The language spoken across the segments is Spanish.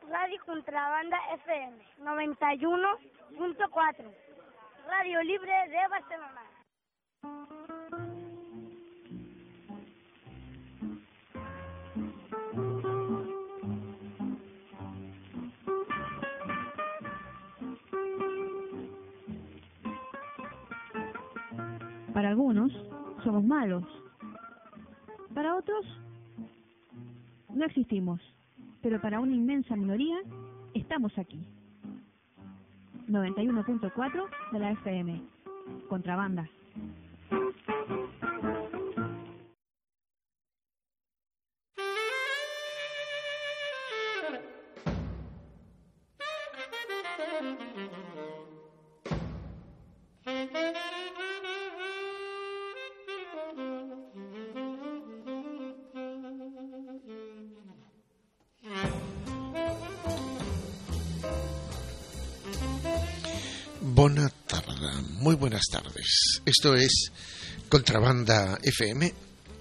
Radio Contrabanda FM 91.4, Radio Libre de Barcelona. Para algunos somos malos, para otros no existimos, pero para una inmensa minoría estamos aquí. 91.4 de la FM, Contrabanda. Bona tarda, muy buenas tardes. Esto es Contrabanda FM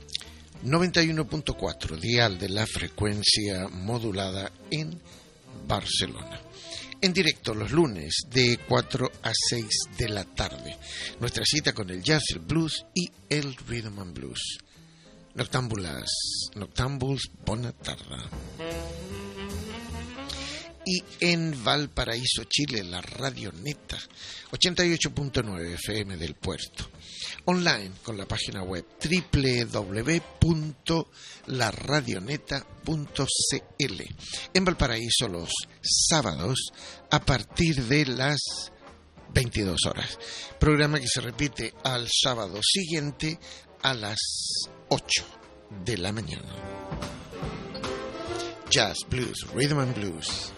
91.4, dial de la frecuencia modulada en Barcelona. En directo los lunes de 4 a 6 de la tarde. Nuestra cita con el jazz, el blues y el rhythm and blues. Noctambuls, bona tarda. Y en Valparaíso, Chile, la Radioneta, 88.9 FM del Puerto. Online con la página web www.laradioneta.cl. En Valparaíso los sábados a partir de las 22 horas. Programa que se repite al sábado siguiente a las 8 de la mañana. Jazz, blues, rhythm and blues,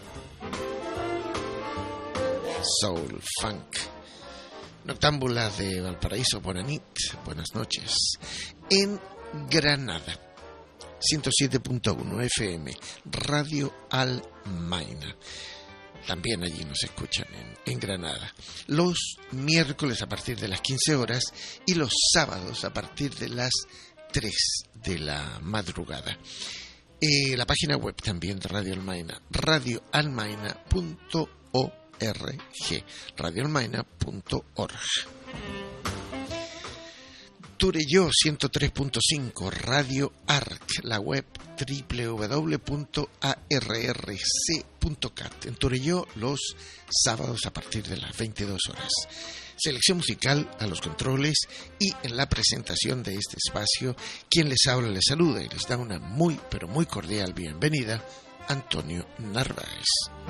soul, funk. Noctámbulas de Valparaíso, Bonanit, buenas noches. En Granada, 107.1 FM, Radio Almaina. También allí nos escuchan en Granada. Los miércoles a partir de las 15 horas y los sábados a partir de las 3 de la madrugada. La página web también de Radio Almaina, radioalmaina.org. radioalmaina.org. Torelló 103.5, Radio Arc, la web www.arrc.cat. En Torelló los sábados a partir de las 22 horas. Selección musical a los controles y en la presentación de este espacio, quien les habla, les saluda y les da una muy, pero muy cordial bienvenida, Antonio Narváez.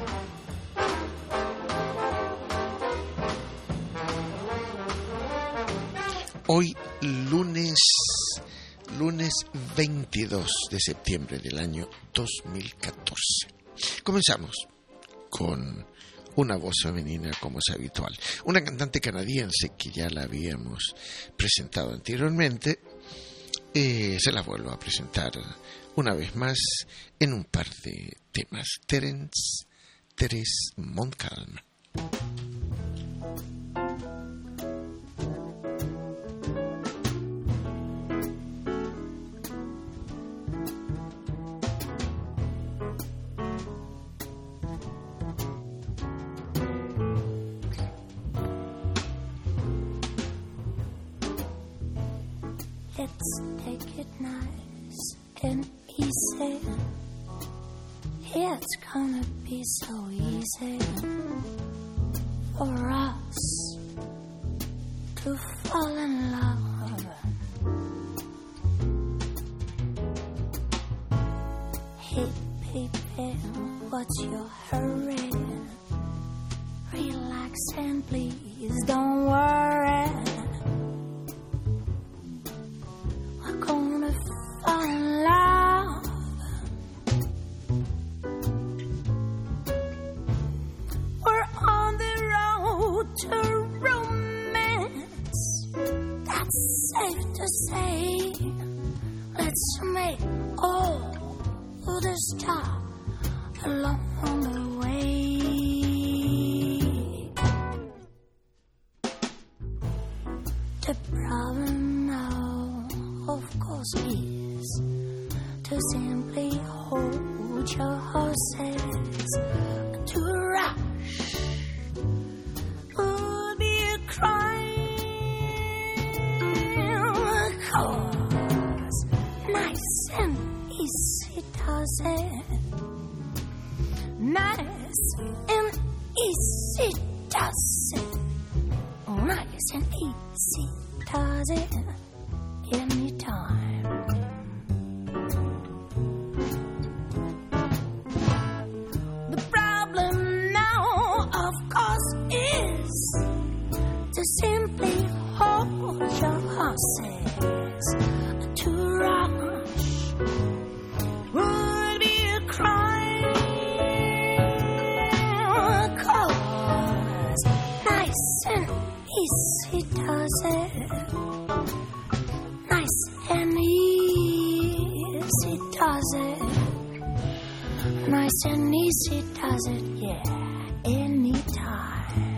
Hoy lunes 22 de septiembre del año 2014. Comenzamos con una voz femenina como es habitual. Una cantante canadiense que ya la habíamos presentado anteriormente. Se la vuelvo a presentar una vez más en un par de temas. Terence Montcalm. Let's take it nice and easy. It's gonna be so easy for us to fall in love. Hey baby, what's your hurry? Relax and please don't worry. Gonna fall in love. We're on the road to romance. That's safe to say. Let's make all the stop along the way. The problem now, of course, is to simply hold hold your horses to rush would be a crime, 'cause nice and easy does it. Nice and easy does it. Nice and easy does it anytime. The problem now, of course, is to simply hold your horses. To rush would be a crime, 'cause nice and easy does it. Nice and easy does it. Nice and easy does it, yeah, anytime.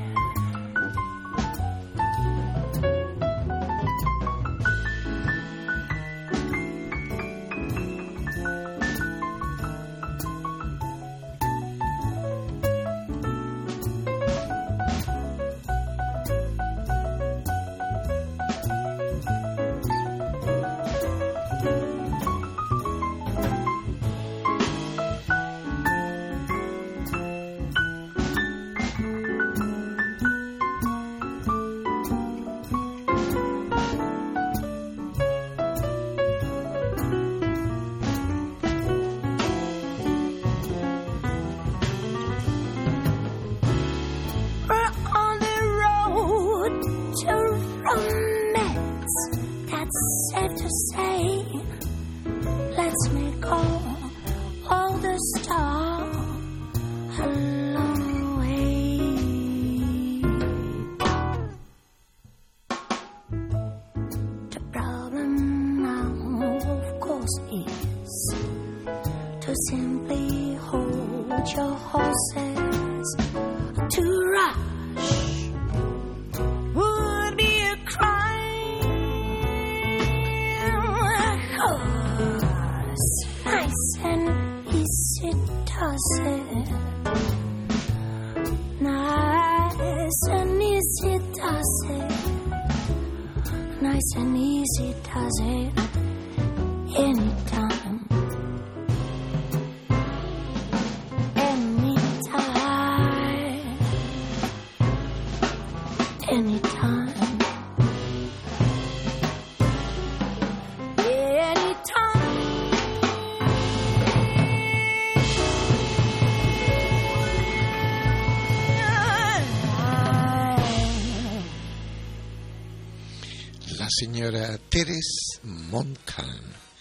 Señora Teres Montcalm,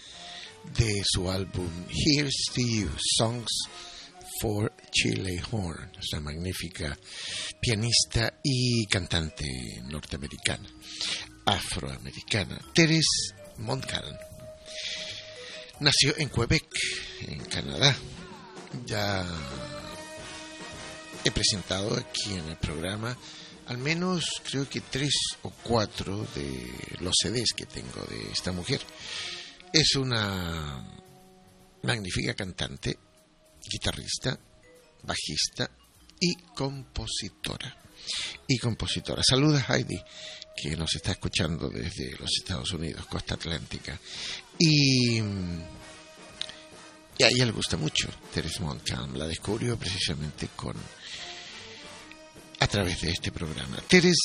de su álbum Here's to You, Songs for Chile Horn, esta magnífica pianista y cantante norteamericana, afroamericana. Teres Montcalm nació en Quebec, en Canadá. Ya he presentado aquí en el programa al menos creo que 3 o 4 de los CDs que tengo de esta mujer. Es una magnífica cantante, guitarrista, bajista y compositora. Saluda a Heidi, que nos está escuchando desde los Estados Unidos, costa atlántica. Y a ella le gusta mucho Teres Montcalm. La descubrió precisamente a través de este programa. Teres,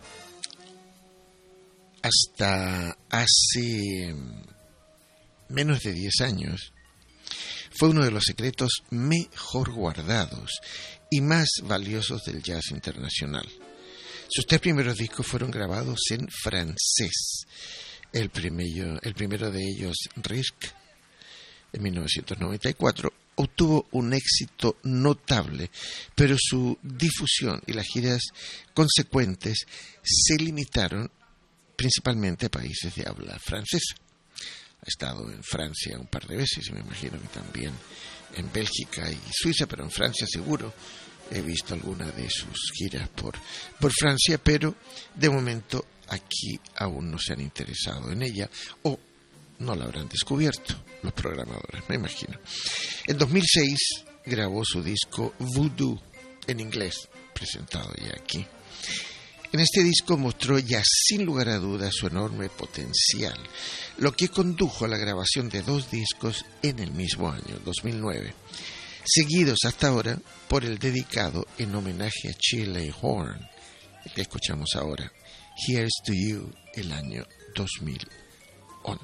hasta hace menos de 10 años, fue uno de los secretos mejor guardados y más valiosos del jazz internacional. Sus 3 primeros discos fueron grabados en francés. El primero de ellos, Risque, en 1994, obtuvo un éxito notable, pero su difusión y las giras consecuentes se limitaron principalmente a países de habla francesa. Ha estado en Francia un par de veces y me imagino que también en Bélgica y Suiza, pero en Francia seguro he visto alguna de sus giras por Francia, pero de momento aquí aún no se han interesado en ella o no la habrán descubierto. los programadores, me imagino. En 2006 grabó su disco Voodoo en inglés, presentado ya aquí. En este disco mostró ya sin lugar a dudas su enorme potencial, lo que condujo a la grabación de 2 discos en el mismo año, 2009, seguidos hasta ahora por el dedicado en homenaje a Shirley Horn, el que escuchamos ahora, Here's to You, el año 2011.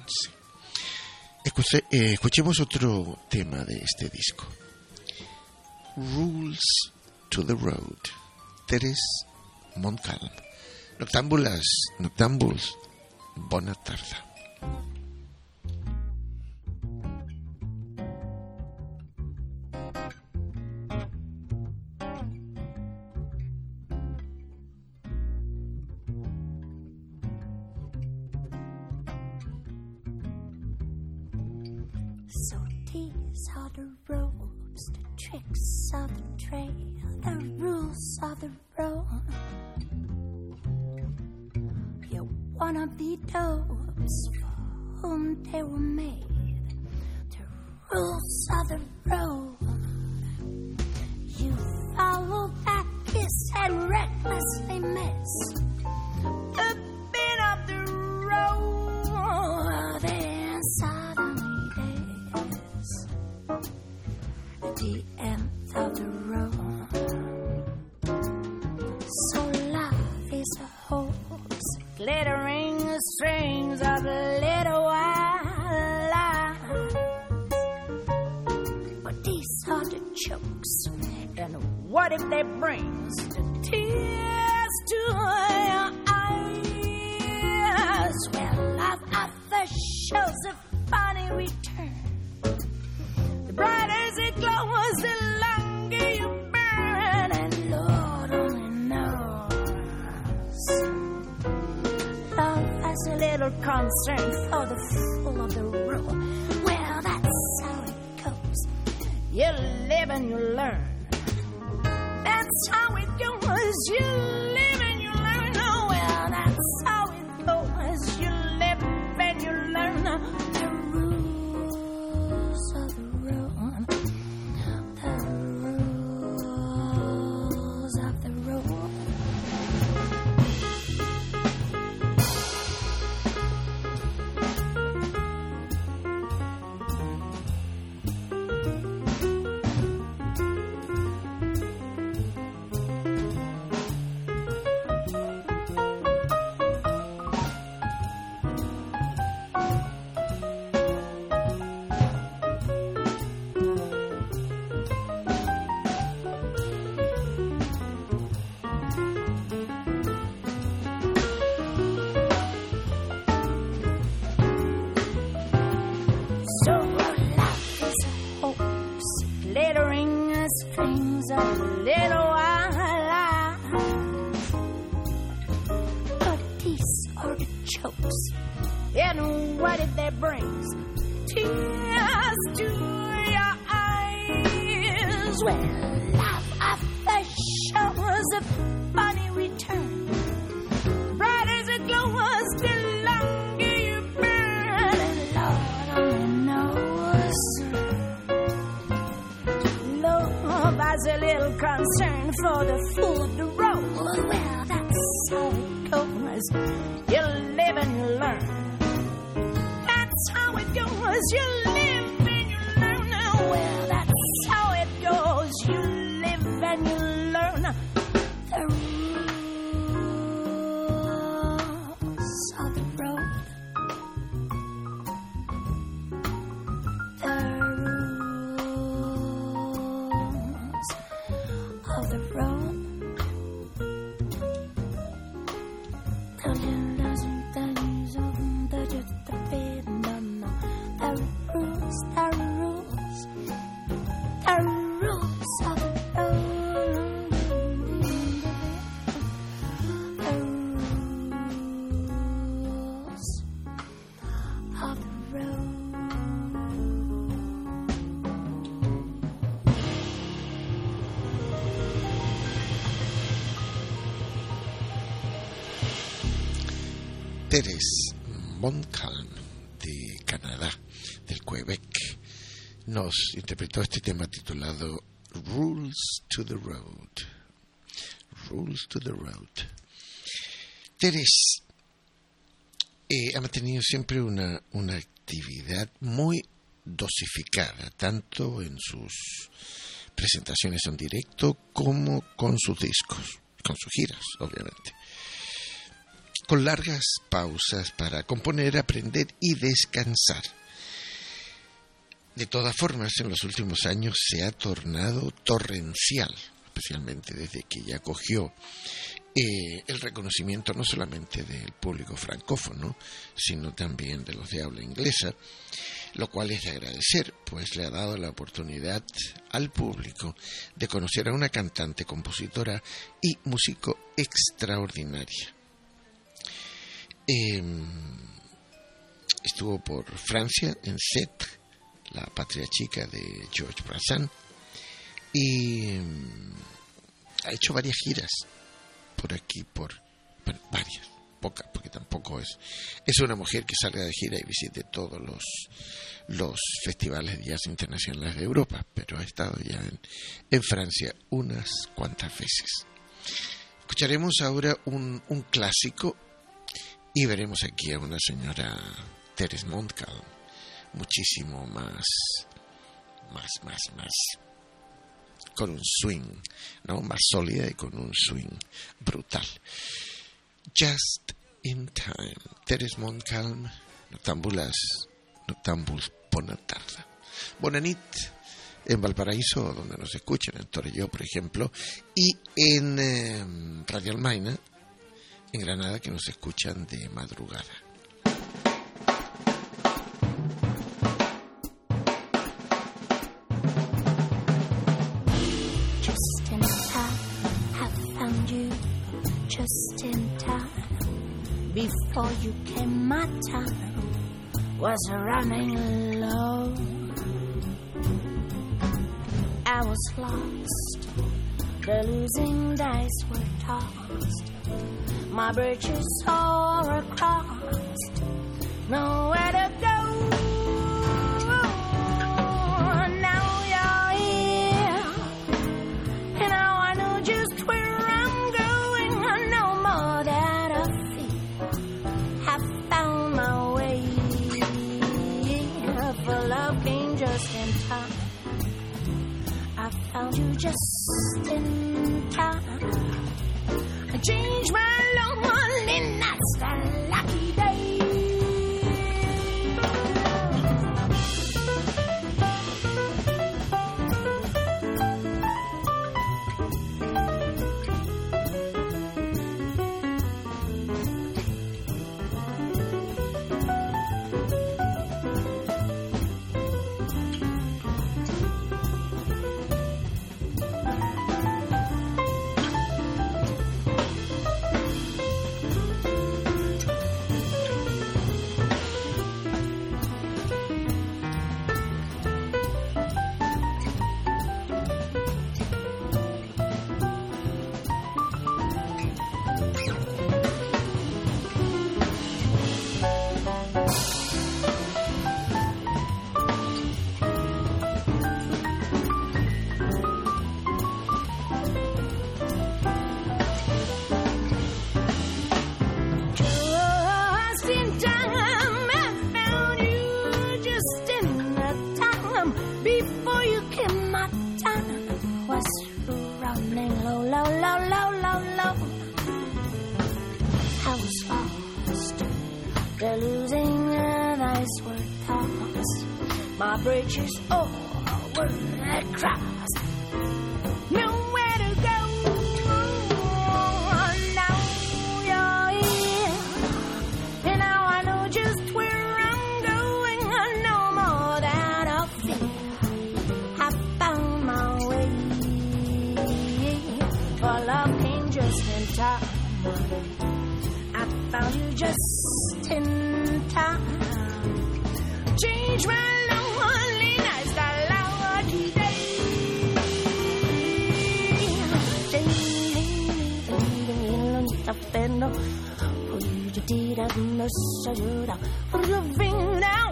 Escuchemos otro tema de este disco, Rules to the Road, Thérèse Montcalm. Noctambuls, bona tarda. So these are the ropes, the tricks of the trade, the rules of the road. You wanna be those for whom they were made, the rules of the road. You follow that kiss and recklessly miss the bit of the road. Then suddenly there's the end of the road. So love is a horse, glittering strings of little white life. But these are the jokes, and what if they bring the tears to your eyes? Well, love at first shows a funny return. The brighter it glows, the longer you burn, and Lord only knows. Love has a little concern for the fool of the road. Well, that's how it goes. You live and you learn. That's how it goes. You live and you learn. Oh, well, that's how it goes. You live and you learn. The rules of the road. The rules of the road. So love is a horse, glittering strings of little white life. But these are the jokes, and what if they bring tears to your eyes? Well, love after shows a funny return. Bright as it glows, the longer you burn, and Lord only knows. Love has a little concern for the fool of the road. Well, that's how it goes. You live and you learn. That's how it goes. You live and you learn. Well, that's how it goes. You live and you learn. The rules of the road. The rules of the road. Thérèse Montcalm, de Canadá, del Quebec, nos interpretó este tema titulado Rules to the Road. Rules to the Road. Teres ha mantenido siempre una actividad muy dosificada, tanto en sus presentaciones en directo como con sus discos, con sus giras, obviamente, con largas pausas para componer, aprender y descansar. De todas formas, en los últimos años se ha tornado torrencial, especialmente desde que ya cogió el reconocimiento no solamente del público francófono, sino también de los de habla inglesa, lo cual es de agradecer, pues le ha dado la oportunidad al público de conocer a una cantante, compositora y músico extraordinaria. Estuvo por Francia, en Sète, la patria chica de Georges Brassens, y ha hecho varias giras por aquí, varias, pocas, porque tampoco es una mujer que salga de gira y visite todos los festivales de jazz internacionales de Europa, pero ha estado ya en Francia unas cuantas veces. Escucharemos ahora un clásico y veremos aquí a una señora Thérèse Montcalm muchísimo más con un swing, ¿no? Más sólida y con un swing brutal. Just in Time, Thérèse Montcalm, Noctambuls bona tarda. Bona nit en Valparaíso, donde nos escuchan, en Torelló, por ejemplo, y en Radio Almaina, en Granada, que nos escuchan de madrugada. Just in time, before you came, my time was running low. I was lost, the losing dice were tossed, my bridges all were crossed, nowhere to go. Now you're here, and now I know just where I'm going. I know more that I feel. I found my way, for love came just in time. I found you just in time. I changed my loneliness, a lucky day. My bridges all were crossed, nowhere to go. Now you're here, and now I know just where I'm going. I know more than I feel. I found my way, for love came just in time. I found you just in time. Change my loneliness, the lucky day. For you to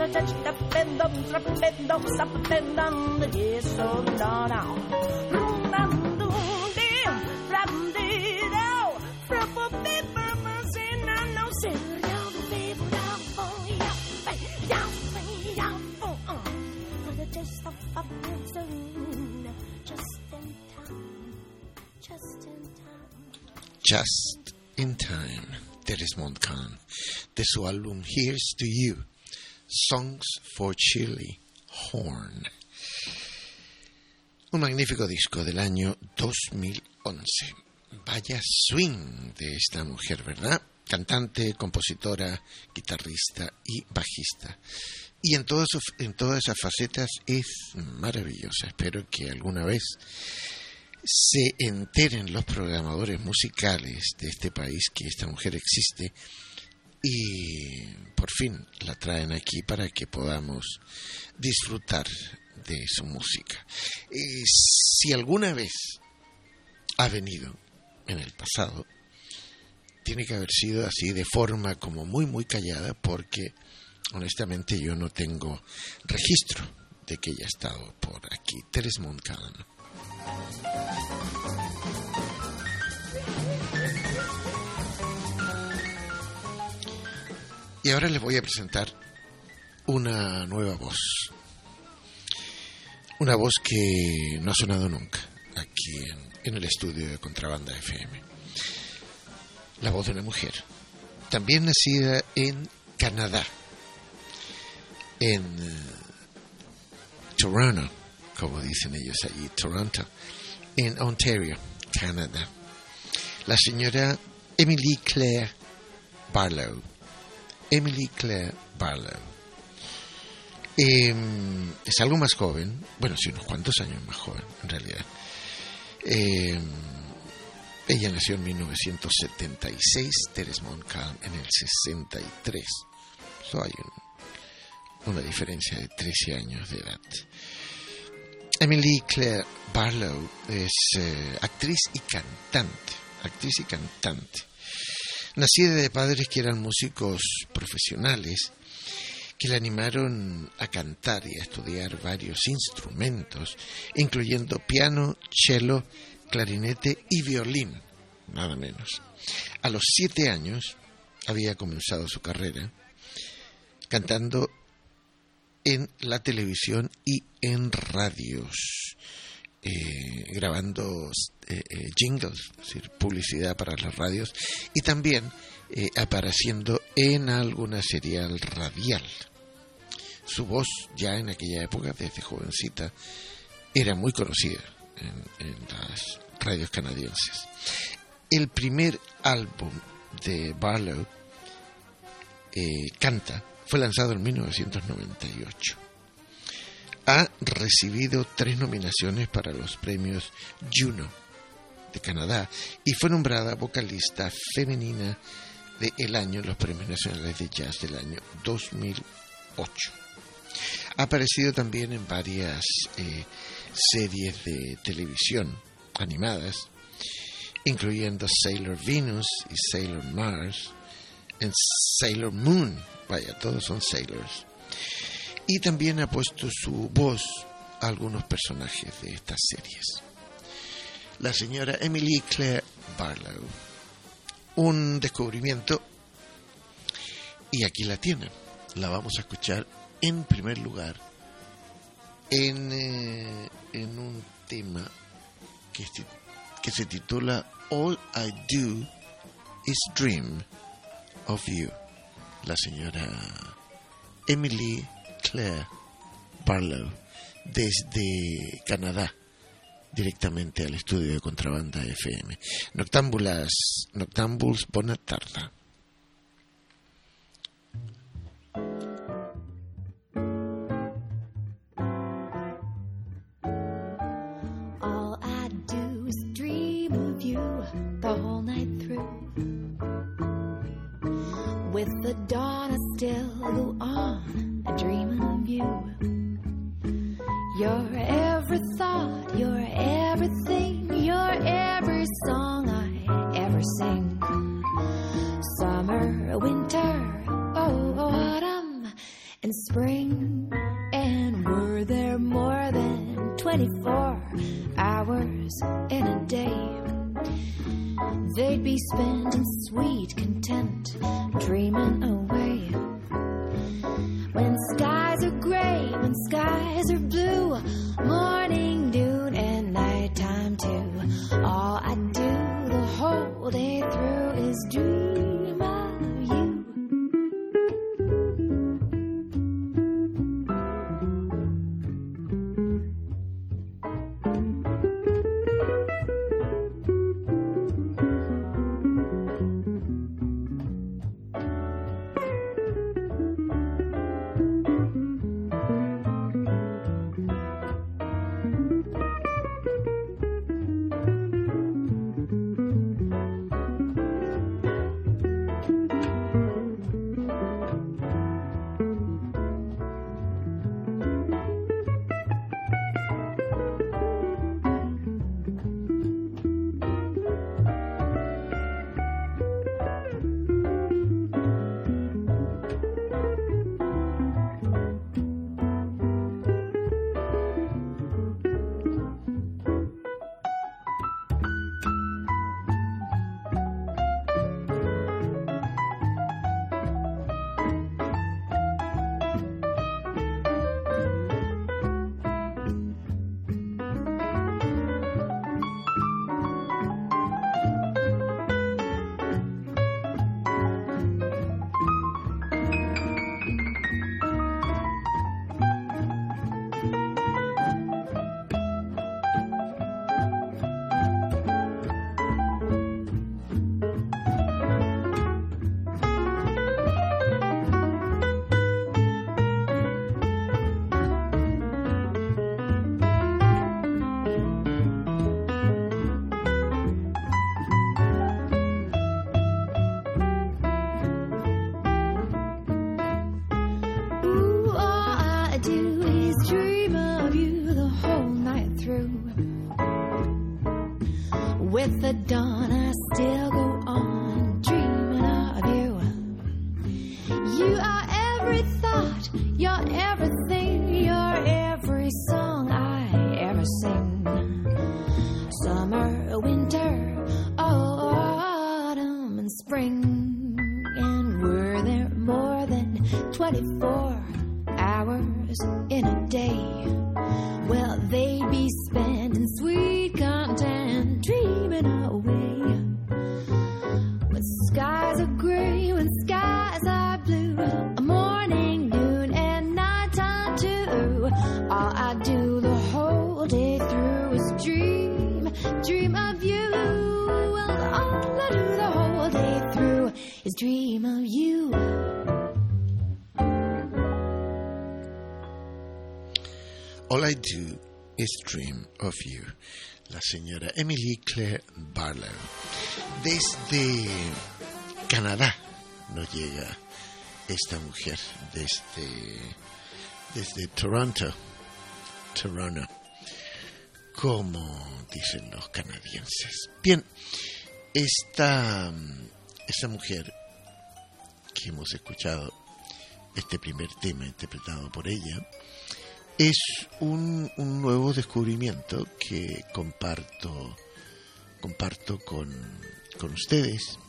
Just in Time, de Desmond Kahn, de su álbum Here's to You, Songs for Shirley Horn. Un magnífico disco del año 2011. Vaya swing de esta mujer, ¿verdad? Cantante, compositora, guitarrista y bajista. Y en todas esas facetas es maravillosa. Espero que alguna vez se enteren los programadores musicales de este país que esta mujer existe y por fin la traen aquí para que podamos disfrutar de su música. Si alguna vez ha venido en el pasado, tiene que haber sido así de forma como muy muy callada, porque honestamente yo no tengo registro de que ella ha estado por aquí. Desmond Kahn. Y ahora les voy a presentar una nueva voz. Una voz que no ha sonado nunca aquí en el estudio de Contrabanda FM. La voz de una mujer. También nacida en Canadá. En Toronto, como dicen ellos allí, Toronto. En Ontario, Canadá. La señora Emily Claire Barlow. Emily Claire Barlow. Es algo más joven, bueno, sí, unos cuantos años más joven, en realidad. Ella nació en 1976, Desmond Kahn en el 63. So hay una diferencia de 13 años de edad. Emily Claire Barlow es actriz y cantante. Nacida de padres que eran músicos profesionales, que le animaron a cantar y a estudiar varios instrumentos, incluyendo piano, cello, clarinete y violín, nada menos. A los 7 años había comenzado su carrera cantando en la televisión y en radios, grabando jingles, es decir, publicidad para las radios, y también apareciendo en alguna serial radial. Su voz ya en aquella época, desde jovencita, era muy conocida en las radios canadienses. El primer álbum de Barlow, Canta, fue lanzado en 1998. Ha recibido 3 nominaciones para los premios Juno de Canadá y fue nombrada vocalista femenina del año en los premios nacionales de jazz del año 2008. Ha aparecido también en varias series de televisión animadas, incluyendo Sailor Venus y Sailor Mars, en Sailor Moon, vaya, todos son Sailors. Y también ha puesto su voz a algunos personajes de estas series. La señora Emily Claire Barlow. Un descubrimiento, y aquí la tienen. La vamos a escuchar en primer lugar en un tema que se titula All I Do Is Dream of You. La señora Emily Claire Barlow, desde Canadá, directamente al estudio de Contrabanda FM. Noctambuls, bona tarda. All I do is dream of you the whole night through. With the dawn I still go on dreaming of you. You're every thought, you're everything, you're every song I ever sing. Summer, winter, oh, autumn, and spring. 24 hours in a day. They'd be spent in sweet content, dreaming away. When skies are gray, when skies are blue, morning, noon, and nighttime too. All I do the whole day through is dream of you. With the dawn, I still go on dreaming of you. You are every thought, you're everything, you're every song I ever sing. Summer, winter, autumn, and spring. And were there more than 24 hours in a day? Well, they'd be spent in sweet content, dreaming away. When skies are gray, when skies are blue, a morning, noon, and nighttime too. All I do the whole day through is dream, dream of you. Well, all I do the whole day through is dream of you. All I Do is Dream of You. La señora Emily Claire Barlow. Desde Canadá nos llega esta mujer, desde Toronto, como dicen los canadienses. Bien, esta mujer que hemos escuchado, este primer tema interpretado por ella, es un nuevo descubrimiento que comparto con ustedes,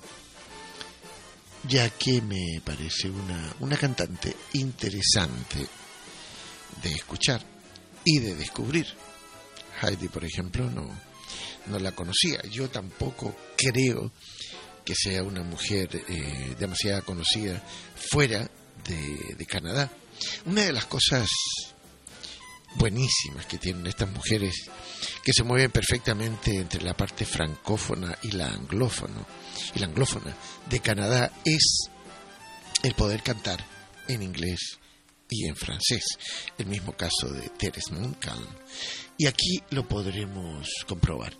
ya que me parece una cantante interesante de escuchar y de descubrir. Heidi, por ejemplo, no la conocía. Yo tampoco creo que sea una mujer demasiado conocida fuera de Canadá. Una de las cosas buenísimas que tienen estas mujeres, que se mueven perfectamente entre la parte francófona y la anglófona de Canadá, es el poder cantar en inglés y en francés. El mismo caso de Thérèse Montcalm. Y aquí lo podremos comprobar.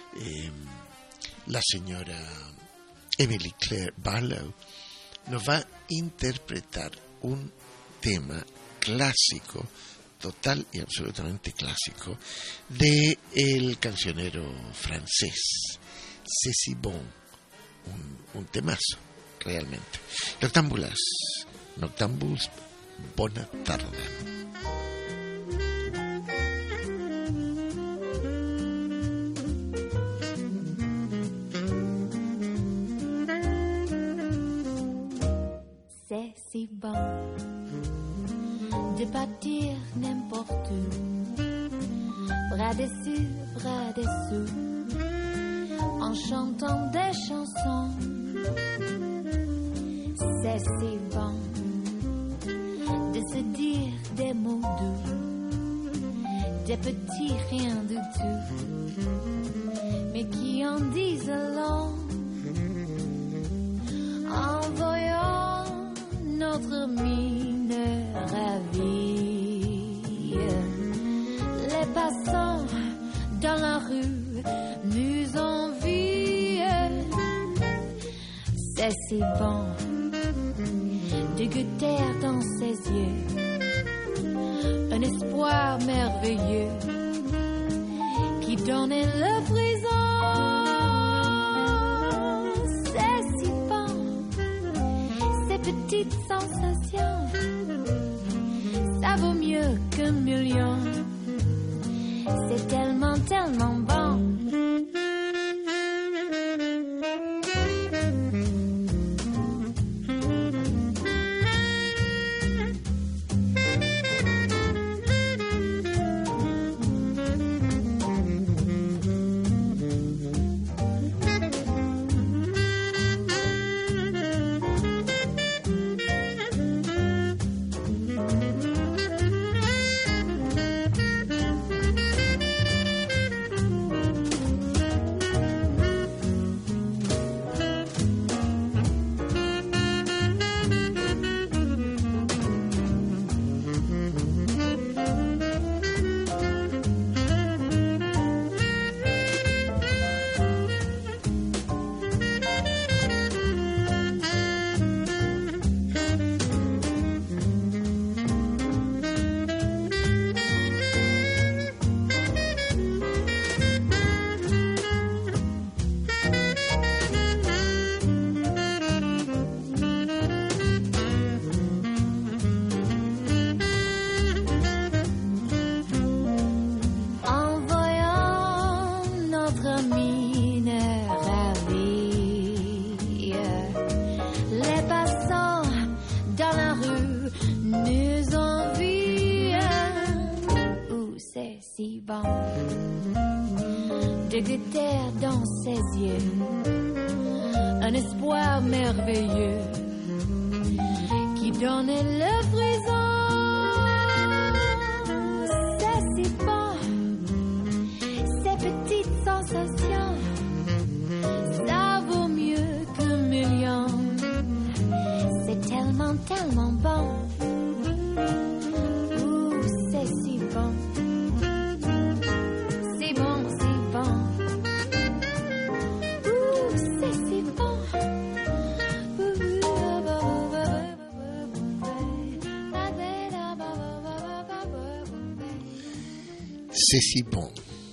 La señora Emily Claire Barlow nos va a interpretar un tema clásico, total y absolutamente clásico, de el cancionero francés C'est Bon, un temazo realmente. Noctambuls, bona tarda. C'est si bon de partir n'importe où, bras dessus, bras dessous, en chantant des chansons. C'est si bon de se dire des mots doux, des petits riens du tout, mais qui en disent long. En voyant notre mine ravie, les passants dans la rue nous envient. C'est si bon de goûter dans ses yeux un espoir merveilleux qui donne le frisson. C'est si bon, ces petites sensations, ça vaut mieux qu'un million. C'est tellement, tellement bon. De goûter dans ses yeux un espoir merveilleux qui donne le frisson. C'est si bon, ces petites sensations, ça vaut mieux qu'un million. C'est tellement, tellement bon. C'est si bon. C'est si bon,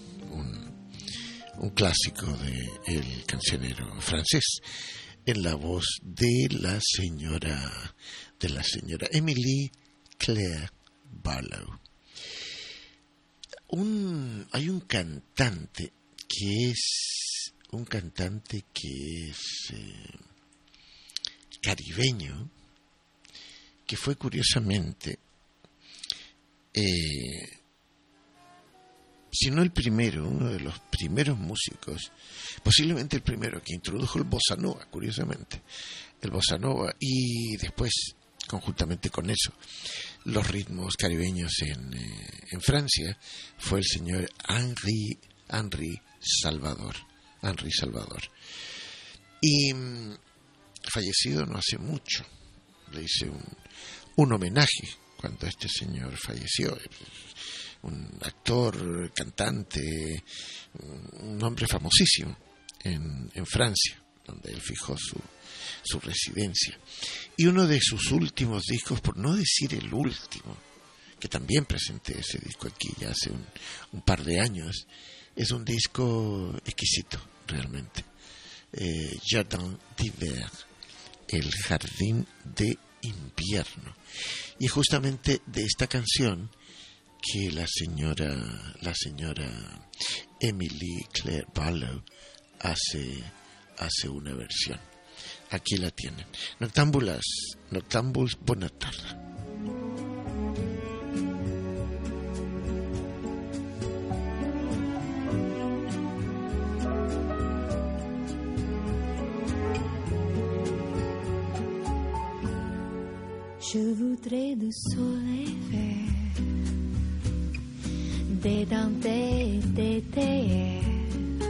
un clásico de el cancionero francés, en la voz de la señora Emily Claire Barlow. Hay un cantante que es caribeño, que fue curiosamente si no el primero, uno de los primeros músicos, posiblemente el primero que introdujo el bossa nova, curiosamente, el bossa nova, y después, conjuntamente con eso, los ritmos caribeños en Francia, fue el señor Henri Salvador. Y fallecido no hace mucho, le hice un homenaje cuando este señor falleció. Un actor, cantante, un hombre famosísimo en Francia, donde él fijó su residencia. Y uno de sus últimos discos, por no decir el último, que también presenté ese disco aquí ya hace un par de años, es un disco exquisito, realmente. Jardin d'hiver, el jardín de invierno. Y justamente de esta canción que la señora Emily Claire Barlow hace una versión. aquí la tienen. Noctambuls, buena tarde. Je voudrais du soleil vert, des dentelles, des théières,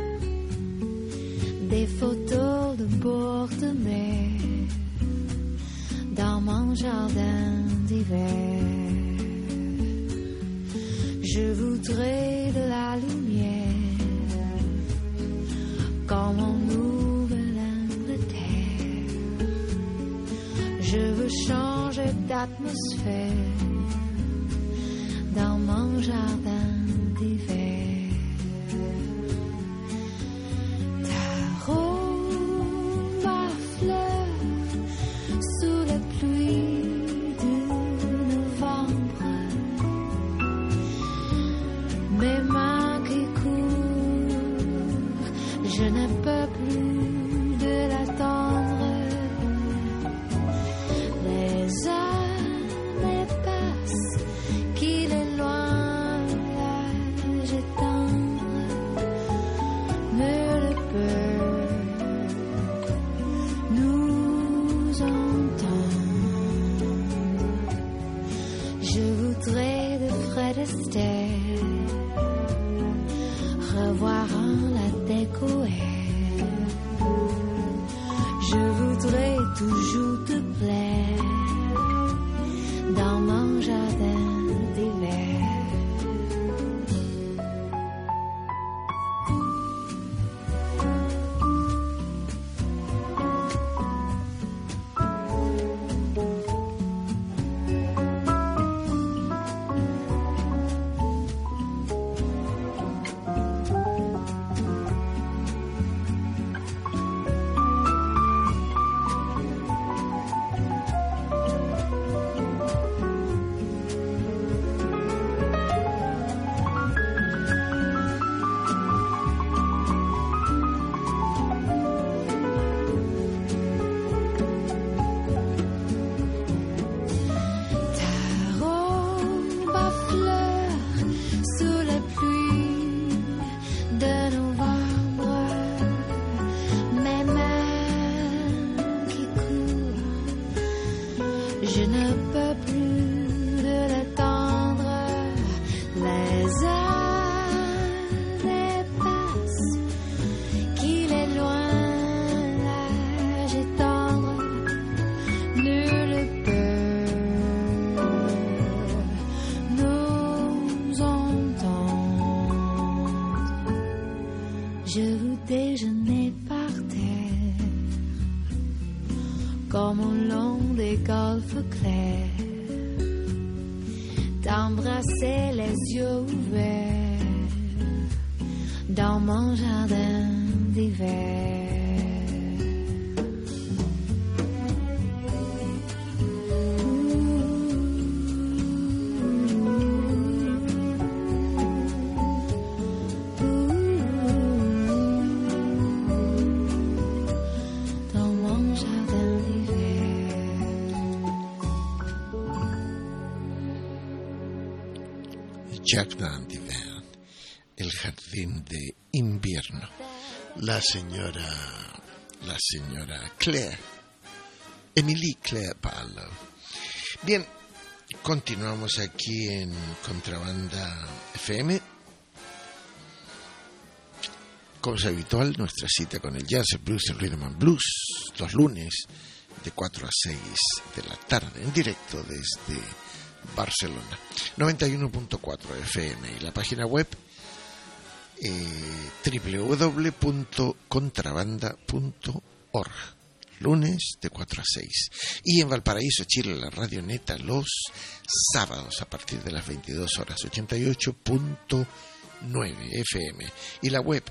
des photos de bord de mer dans mon jardin d'hiver. Je voudrais de la lumière comme en Nouvelle-Angleterre. Je veux changer d'atmosphère dans mon jardin d'hiver. Ta robe à fleurs sous la pluie de novembre, mes mains qui courent, je ne peux plus de l'attendre. Les années passent, qu'il est loin, l'âge est tendre, mais le peur nous entend. Je voudrais de Fred Astaire revoir en la découverte. Je voudrais toujours te plaire dans mon jardin d'hiver. Je ne peux plus de l'attendre. Les années passent, qu'il est loin, l'âge est tendre. Nul peut nous entendre. Je veux déjeuner par terre, comme au long des golfes clairs, d'embrasser les yeux ouverts dans mon jardin d'hiver. Jardin d'hiver, el jardín de invierno. La señora Claire, Émilie Claire Barlow. Bien, continuamos aquí en Contrabanda FM. Como es habitual, nuestra cita con el jazz, el blues, el rhythm and blues, los lunes de 4 a 6 de la tarde, en directo desde Barcelona, 91.4 FM, y la página web www.contrabanda.org, lunes de 4 a 6, y en Valparaíso, Chile, la Radio Neta los sábados a partir de las 22 horas, 88.9 FM, y la web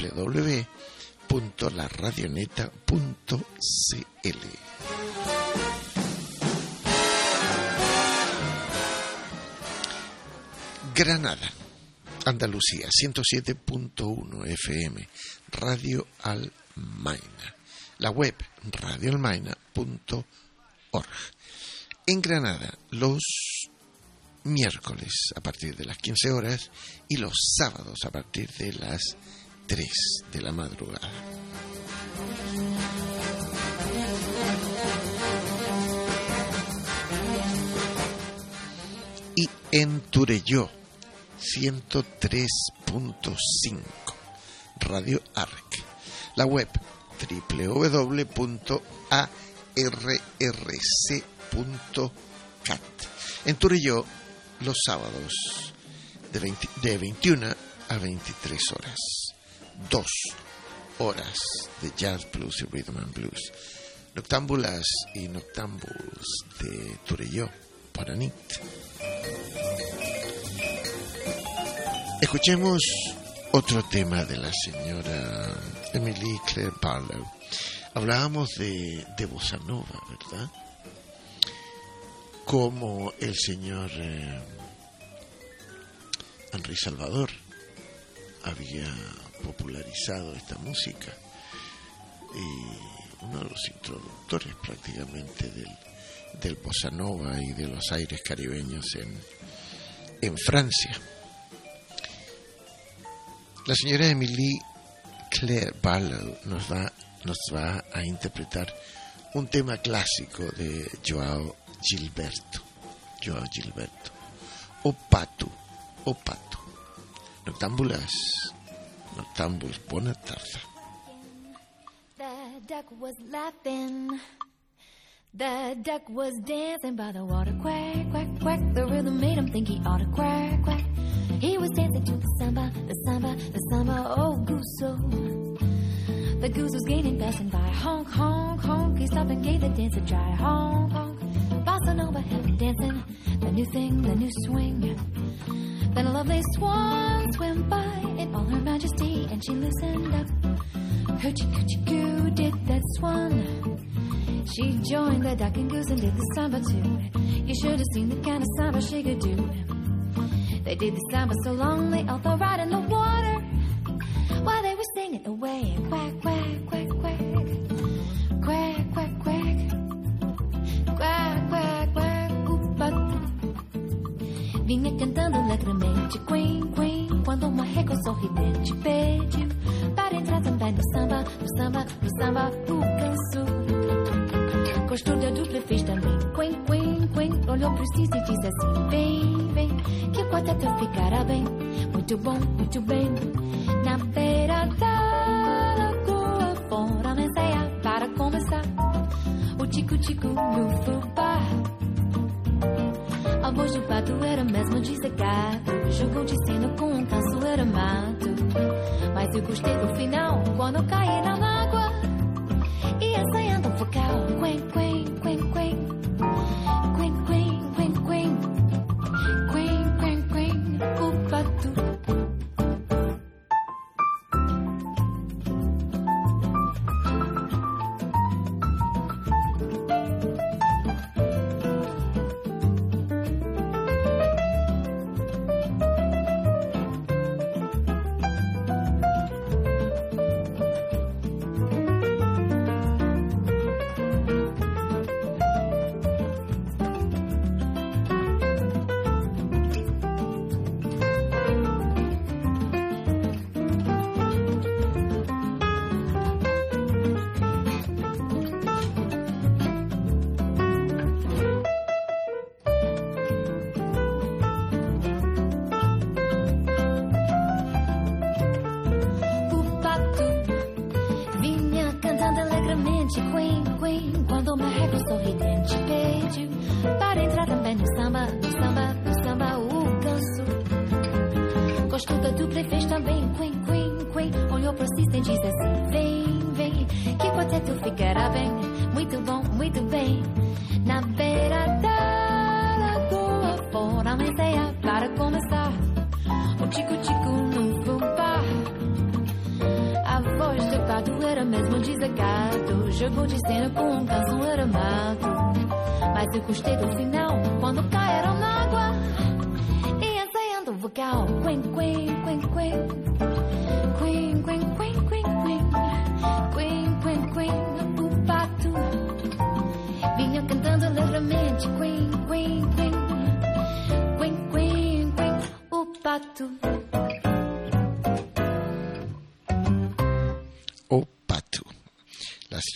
www.laradioneta.cl. Granada, Andalucía, 107.1 FM, Radio Almaina. la web radioalmaina.org. En Granada, los miércoles a partir de las 15 horas y los sábados a partir de las 3 de la madrugada. Y en Turelló, 103.5, Radio Arc, la web www.arrc.cat. En Turelló, los sábados de 21 a 23 horas. 2 horas de jazz, blues y rhythm and blues. Noctámbulas y noctámbuls de Turelló, bona nit. Escuchemos otro tema de la señora Emily Claire Barlow. Hablábamos de bossa nova, ¿verdad? Como el señor Henry Salvador había popularizado esta música y uno de los introductores prácticamente del bossa nova y de los aires caribeños en Francia. La señora Emily Claire Barlow nos va a interpretar un tema clásico de Joao Gilberto, O Pato. Noctámbuls, buena tarde. The duck was laughing, the duck was dancing by the water, quack, quack, quack. The rhythm made him think he ought to quack, quack. He was dancing to the samba, oh goose-o. The goose was gaining fast and by, honk, honk, honk. He stopped and gave the dance a try, honk, honk. Bossa nova had him dancing, the new thing, the new swing. Then a lovely swan swam by in all her majesty, and she loosened up. Hoochie-coochie-coo did that swan. She joined the duck and goose and did the samba too. You should have seen the kind of samba she could do. They did the samba so long they all fell right in the water while they were singing away. Quack, quack, quack, quack. Quack, quack, quack. Quack, quack, quack. Vinha cantando alegremente, queen, queen, quando uma régua sorridente pediu para entrar também no samba, no samba, no samba, o ganso. Gostou da dupla, fez também, queen, queen, queen, olhou pro Cici e disse assim, vem, vem, que o quarteto ficará bem, muito bom, muito bem. Na beira da lagoa, fora na ensaia, para começar, o tico-tico no fubá. A voz do pato era mesmo desagado, jogou de cena com um canso era mato. Mas eu gostei do final, quando caí na água e ensaiando o vocal. Quen, quen, quen, quen. Quen, quen, quen, quen. Quen, quen, quen, o pato. Jogou de cena com um canção armado. Mas eu gostei do final, quando caíram na água e ensaiando o vocal. Quen, quen, quen, quen. Quen, quen, quen, quen, quen. Quen, quen, quen.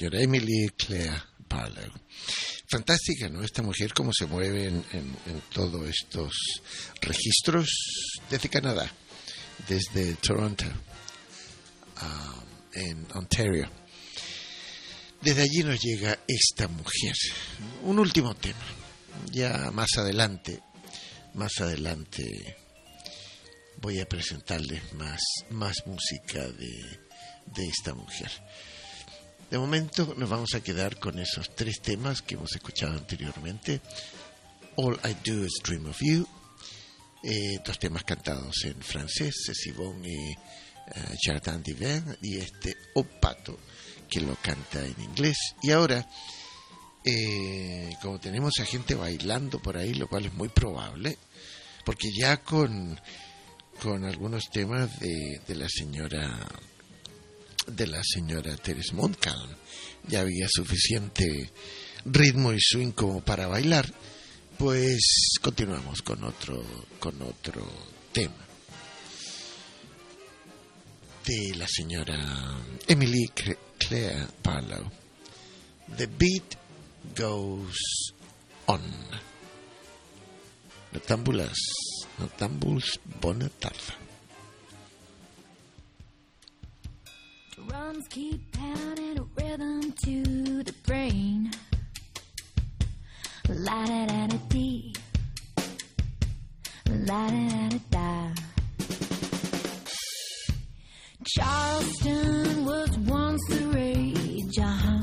señora Emily Claire Barlow. Fantástica, ¿no? Esta mujer, cómo se mueve en todos estos registros desde Canadá, desde Toronto, en Ontario. Desde allí nos llega esta mujer. Un último tema. Ya más adelante voy a presentarles más música de esta mujer. De momento nos vamos a quedar con esos 3 temas que hemos escuchado anteriormente. All I Do Is Dream of You, 2 temas cantados en francés, C'est Bon y Jardin d'Hiver, y este O Pato, que lo canta en inglés. Y ahora, como tenemos a gente bailando por ahí, lo cual es muy probable, porque ya con algunos temas de la señora Thérèse Montcalm ya había suficiente ritmo y swing como para bailar, pues continuamos con otro tema de la señora Emily Claire Barlow. The Beat Goes On. Noctambuls, bona tarda. Drums keep pounding a rhythm to the brain. La-da-da-da-dee, la-da-da-da-da. Charleston was once the rage,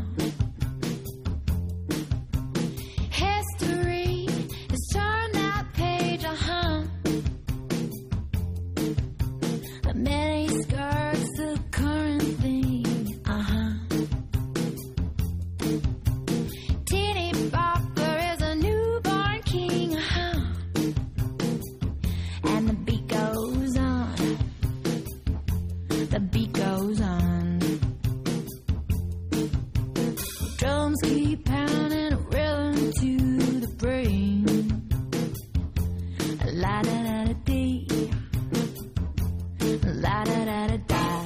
History has turned that page, The many skirts, the current thing, Teeny bopper is a newborn king, And the beat goes on. The beat goes on. Drums keep pounding a rhythm to the brain. La da da da dee, la da da da da.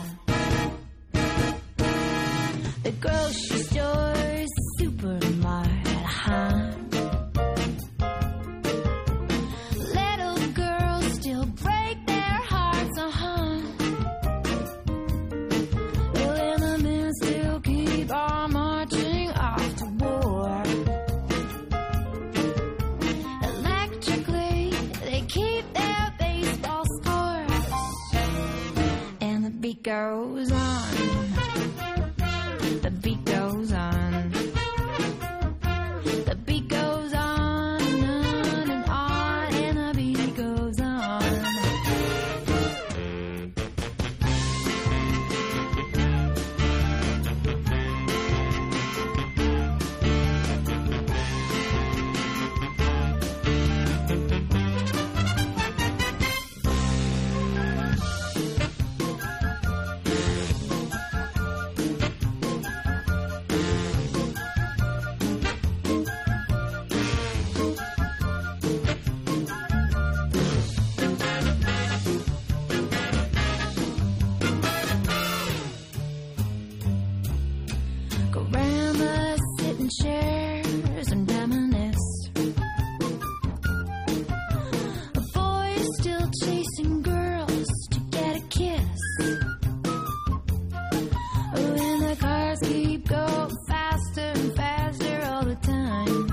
The grocery store's supermart, Little girls still break their hearts, Well, the men still keep on marching off to war. Electrically, they keep their baseball scores. And the beat goes on. The beat goes on. The beat goes on and on, and the beat goes on. Grandma sit in chairs and reminisce. Boys still chasing girls to get a kiss. And the cars keep going faster and faster all the time.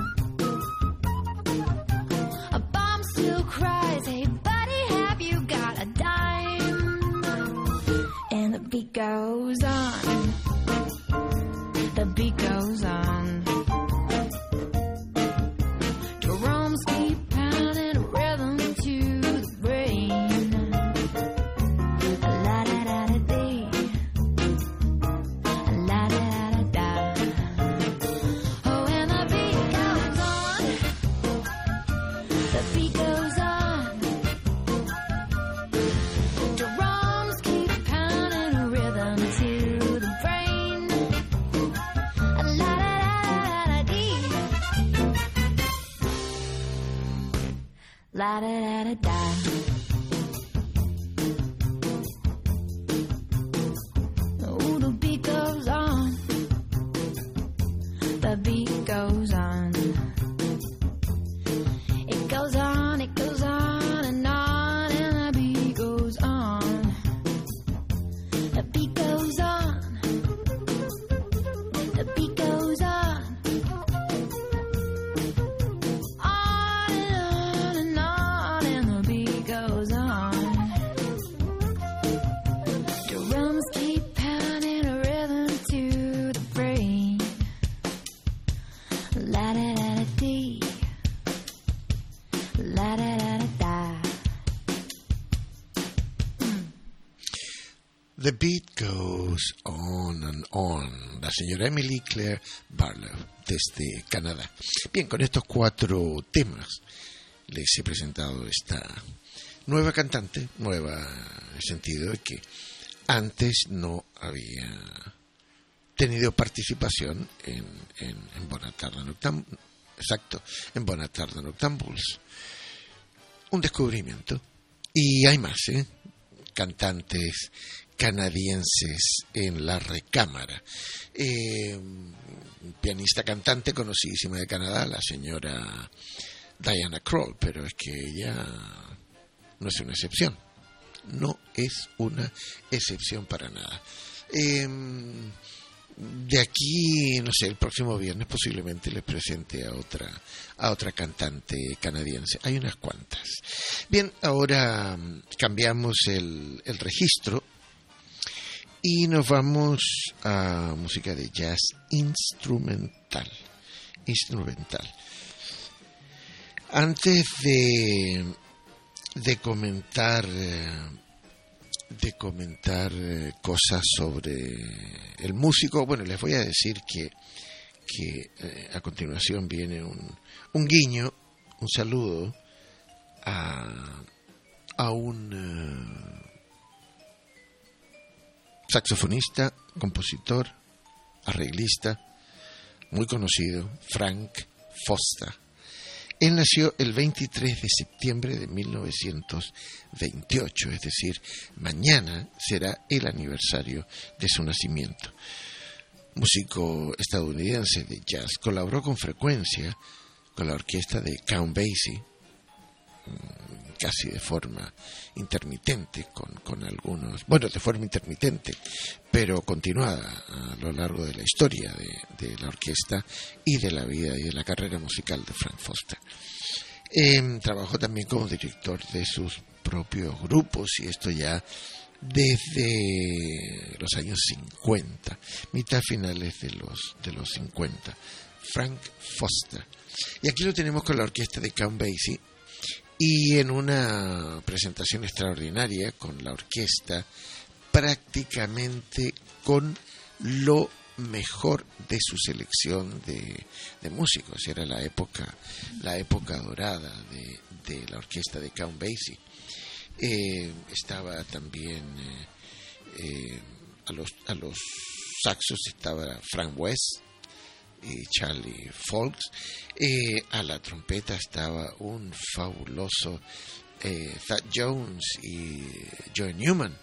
A bomb still cries, hey buddy, have you got a dime? And the beat goes on. The beat goes on. Drums keep pounding a rhythm to the brain. La-da-da-da-dee, la-da-da-da-da. Oh, and the beat goes on. The beat goes on. Drums keep pounding a rhythm to the brain. La da da da da. Oh, the beat goes on. La-da-da-da-da. The beat goes on and on. La señora Emily Claire Barlow, desde Canadá. Bien, con estos 4 temas les he presentado esta nueva cantante, nueva en el sentido de que antes no había tenido participación en Bonatarda Noctambuls. Exacto, en Bonatarda Noctambuls. Un descubrimiento. Y hay más, cantantes canadienses en la recámara. Pianista cantante conocidísima de Canadá, la señora Diana Krall, pero es que ella no es una excepción. No es una excepción para nada. De aquí, no sé, el próximo viernes posiblemente les presente a otra cantante canadiense. Hay unas cuantas. Bien, ahora cambiamos el registro y nos vamos a música de jazz instrumental. Antes de comentar cosas sobre el músico, bueno, les voy a decir que a continuación viene un guiño, un saludo a un saxofonista, compositor, arreglista muy conocido, Frank Foster. Él nació el 23 de septiembre de 1928, es decir, mañana será el aniversario de su nacimiento. Músico estadounidense de jazz, colaboró con frecuencia con la orquesta de Count Basie, casi de forma intermitente, con algunos, bueno, de forma intermitente, pero continuada a lo largo de la historia de la orquesta y de la vida y de la carrera musical de Frank Foster. Trabajó también como director de sus propios grupos, y esto ya desde los años 50, mitad finales de los 50. Frank Foster. Y aquí lo tenemos con la orquesta de Count Basie, y en una presentación extraordinaria con la orquesta, prácticamente con lo mejor de su selección de músicos. Era la época dorada de la orquesta de Count Basie. Estaba también a los saxos estaba Frank West y Charlie Foulkes. A la trompeta estaba un fabuloso Thad Jones y Joe Newman.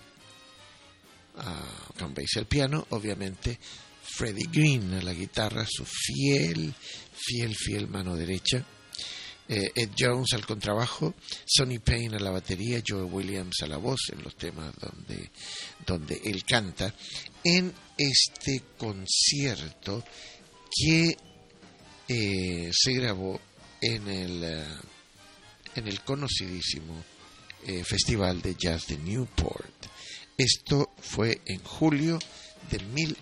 Count Basie al piano, obviamente Freddie Green a la guitarra, su fiel mano derecha. Ed Jones al contrabajo, Sonny Payne a la batería, Joe Williams a la voz en los temas donde él canta, en este concierto que se grabó en el conocidísimo Festival de Jazz de Newport. Esto fue en julio de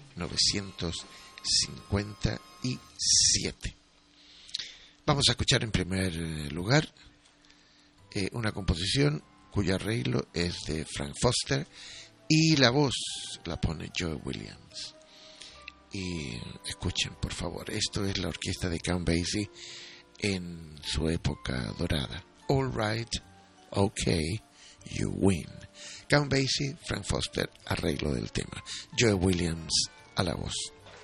1957. Vamos a escuchar en primer lugar una composición cuyo arreglo es de Frank Foster y la voz la pone Joe Williams. Y escuchen, por favor, esto es la orquesta de Count Basie en su época dorada. All right, okay, you win. Count Basie, Frank Foster, arreglo del tema. Joe Williams a la voz.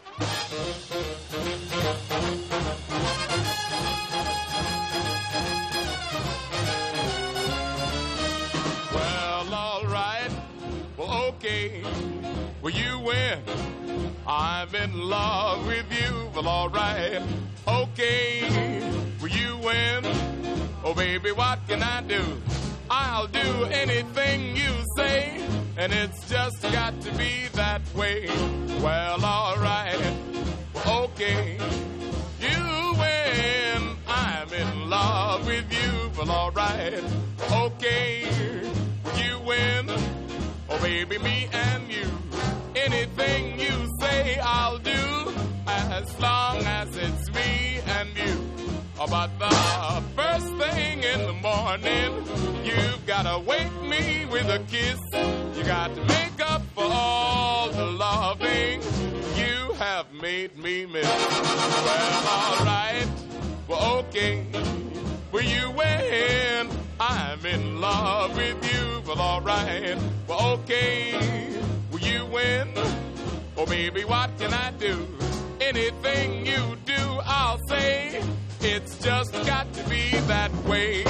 Well, all right, well, okay, well, you win. I'm in love with you. Well, all right, okay, well, you win. Oh, baby, what can I do? I'll do anything you say, and it's just got to be that way. Well, all right, well, okay, you win. I'm in love with you. Well, all right, okay, you win. Oh, baby, me and you. Anything you say, I'll do, as long as it's me and you. But the first thing in the morning. You've gotta wake me with a kiss. You got to make up for all the loving you have made me miss. Well, all right, well, okay. Will you when I'm in love with you? Well, all right, well, okay. Will you win? Or maybe what can I do? Anything you do, I'll say. It's just got to be that way.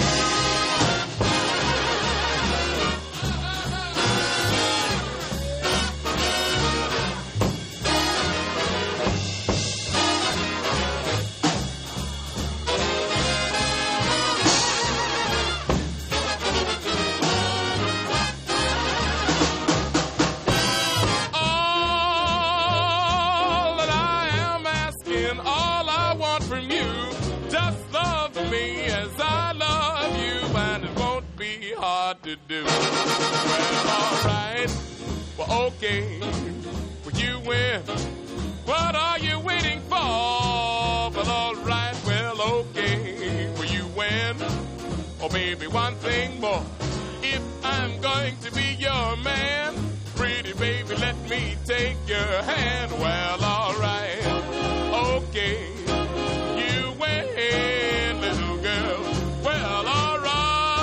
To do. Well, all right, well, okay, well, you win. What are you waiting for? Well, all right, well, okay, well, you win. Or maybe one thing more. If I'm going to be your man, pretty baby, let me take your hand. Well, all right, okay, you win, little girl. Well, all right.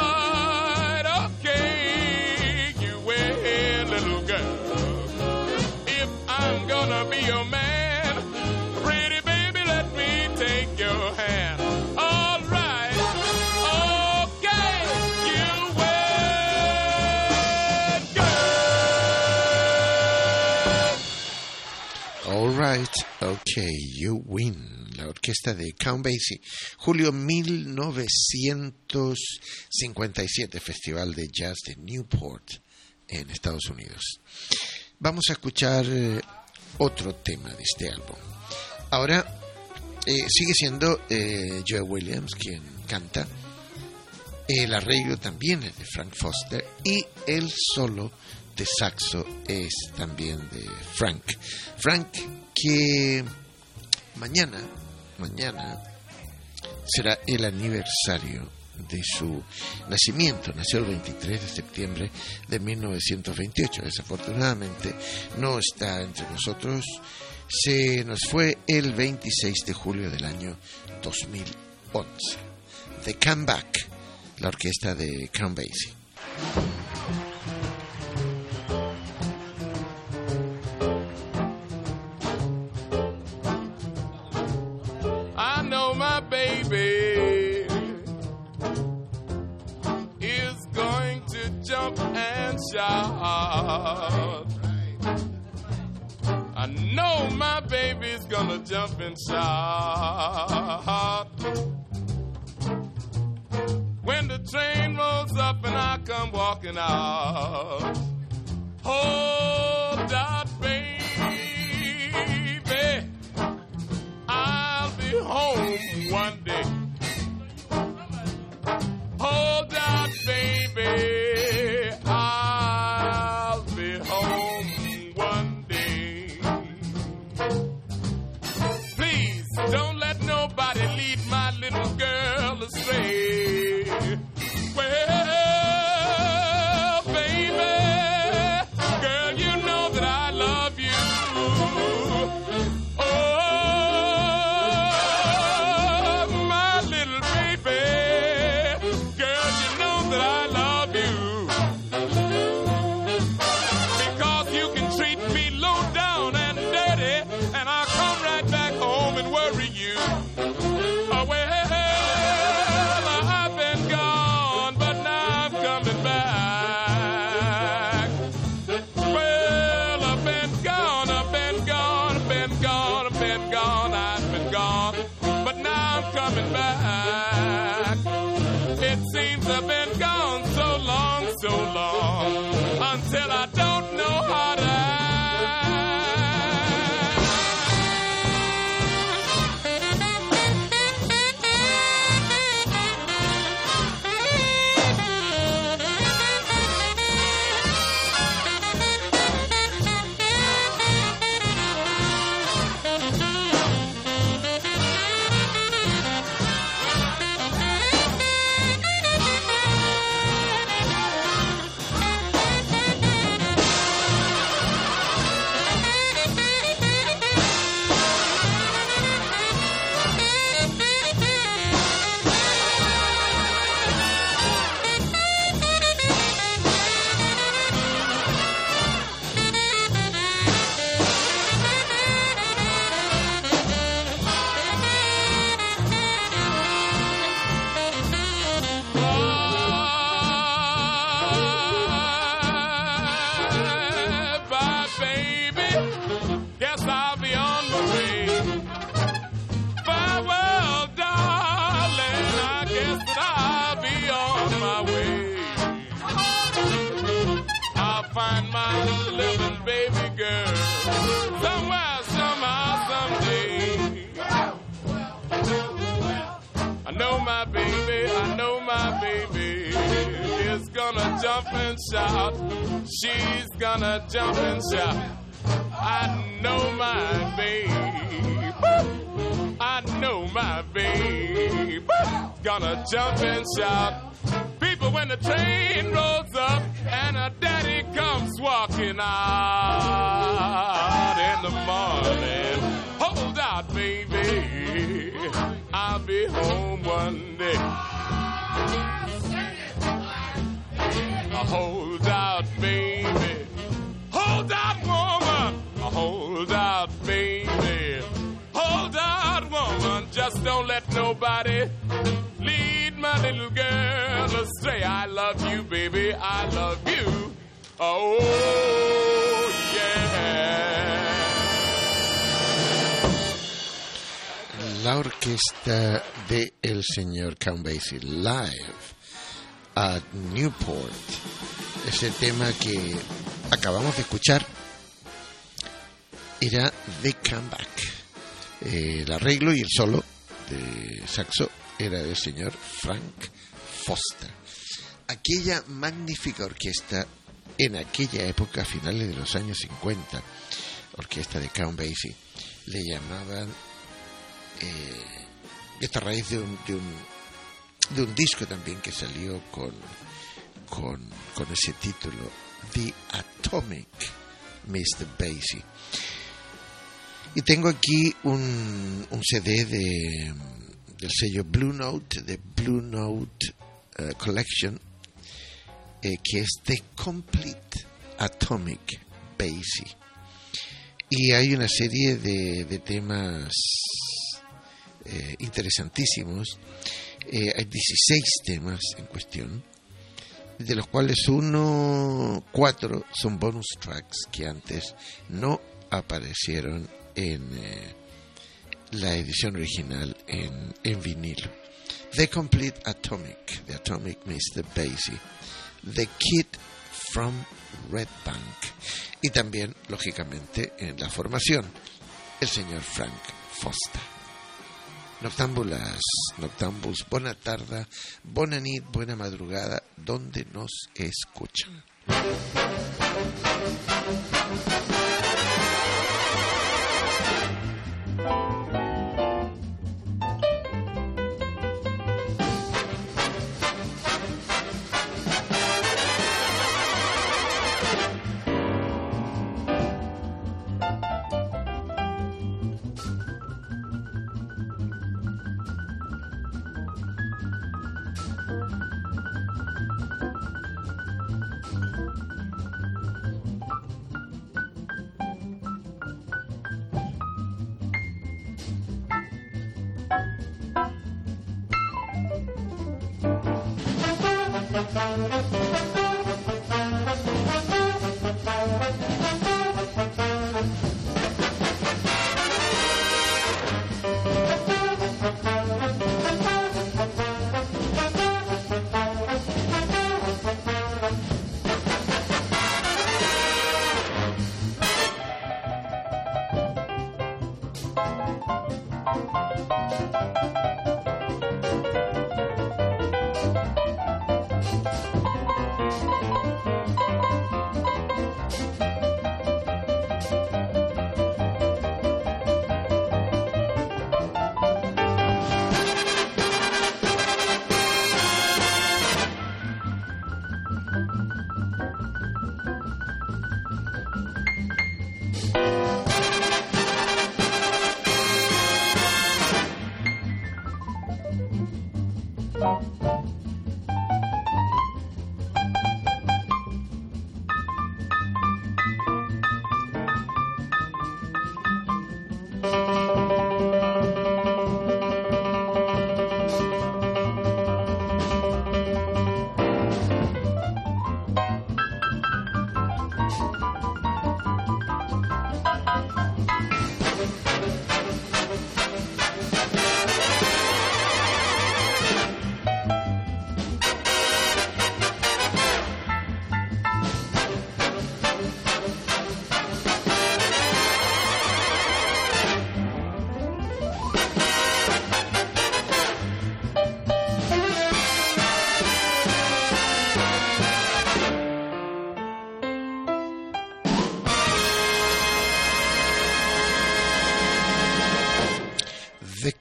Gonna be your man, pretty baby, let me take your hand. All right, okay, you win, girl. All right, okay, you win. La orquesta de Count Basie, julio 1957, Festival de Jazz de Newport en Estados Unidos. Vamos a escuchar otro tema de este álbum. Ahora sigue siendo Joe Williams quien canta. El arreglo también es de Frank Foster y el solo de saxo es también de Frank. Frank, que mañana será el aniversario de su nacimiento. Nació el 23 de septiembre de 1928. Desafortunadamente no está entre nosotros. Se nos fue el 26 de julio del año 2011. The Comeback, la orquesta de Count Basie. I know my baby jump and shout. I know my baby's gonna jump and shout when the train rolls up and I come walking out. Hold out, baby, I'll be home one day. Hold out, baby, nobody lead my little girl astray. Well, baby, girl, you know that I love you. Oh, my little baby, girl, you know that I love you. Because you can treat me low down and dirty, and I'll come right back home and worry you. Coming back. It seems I've been gone so long, until I don't know how to my way. I'll find my living baby girl somewhere, somehow, someday. I know my baby is gonna jump and shout. She's gonna jump and shout. I know my baby. I know my baby gonna jump and shout. People, when the train rolls up and her daddy comes walking out in the morning, hold out, baby, I'll be home one day. Hold out, baby, hold out, woman, hold out, baby, hold out, woman, just don't let nobody lead my little girl astray. I love you, baby, I love you. Oh, yeah. La orquesta de el señor Count Basie live at Newport. Ese tema que acabamos de escuchar era The Comeback. El arreglo y el solo de saxo era del señor Frank Foster. Aquella magnífica orquesta en aquella época, a finales de los años 50, orquesta de Count Basie, le llamaban esta raíz de un disco también que salió con ese título, The Atomic Mr. Basie. Y tengo aquí un CD del sello Blue Note, de Blue Note Collection, que es The Complete Atomic Basie. Y hay una serie de temas interesantísimos. Hay 16 temas en cuestión, de los cuales 4 son bonus tracks que antes no aparecieron en la edición original en vinilo. The Complete Atomic, The Atomic Mr. Basie, The Kid from Red Bank, y también, lógicamente, en la formación, el señor Frank Foster. Noctámbulas, noctámbuls, buena tarde, bona nit, buena madrugada, donde nos escuchan.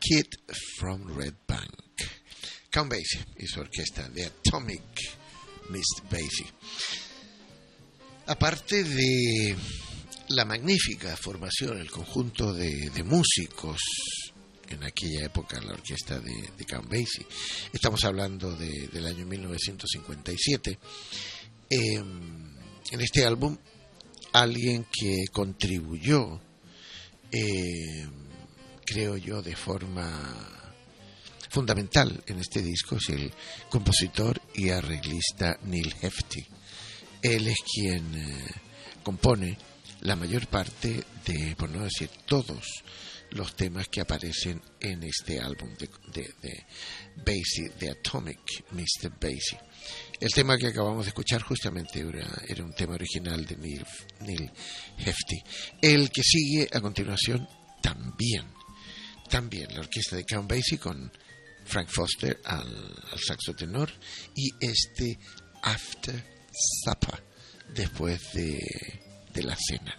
Kid from Red Bank. Count Basie y su orquesta de Atomic Mr. Basie. Aparte de la magnífica formación, el conjunto de músicos en aquella época, la orquesta de Count Basie, estamos hablando del año 1957, en este álbum alguien que contribuyó, creo yo, de forma fundamental en este disco es el compositor y arreglista Neil Hefti. Él es quien compone la mayor parte de, por no decir todos, los temas que aparecen en este álbum de Basie, de Atomic Mr. Basie. El tema que acabamos de escuchar justamente era un tema original de Neil Hefti. El que sigue a continuación también la orquesta de Count Basie con Frank Foster al saxo tenor y este After Supper, después de la cena.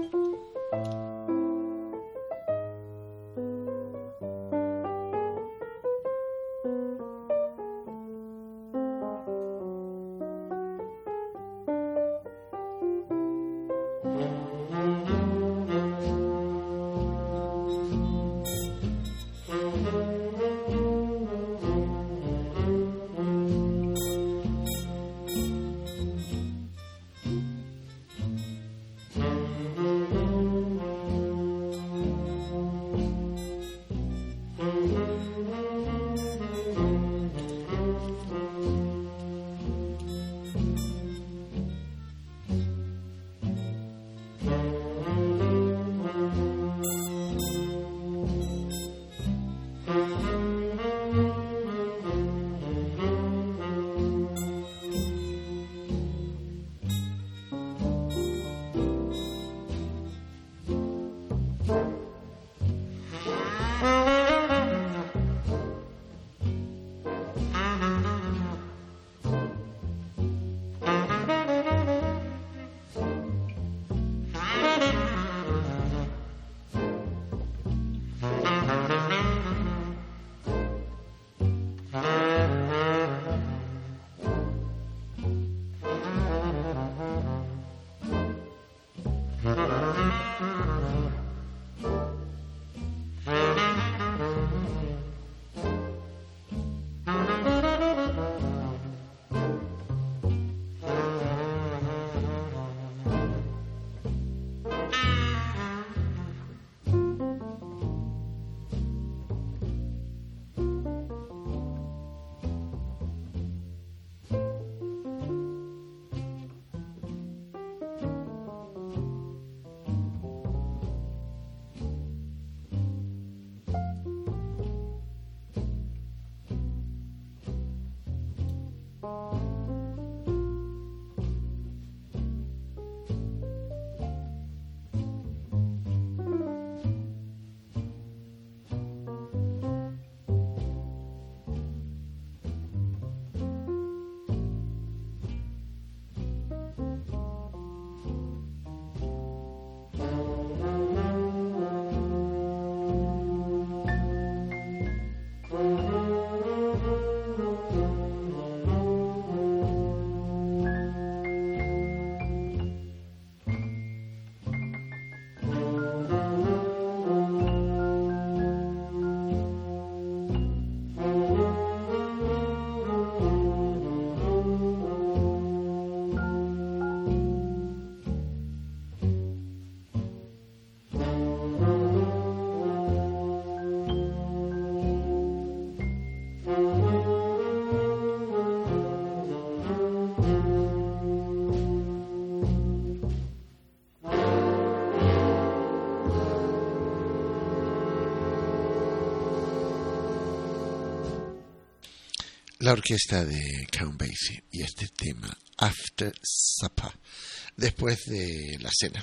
La orquesta de Count Basie y este tema After Supper, después de la cena,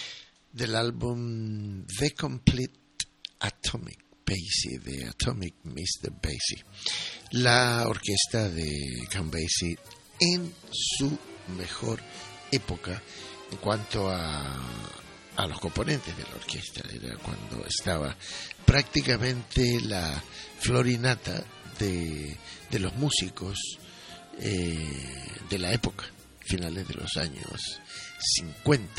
del álbum The Complete Atomic Basie, de Atomic Mr. Basie. La orquesta de Count Basie en su mejor época en cuanto a a los componentes de la orquesta. Era cuando estaba prácticamente la florinata de los músicos de la época, finales de los años 50.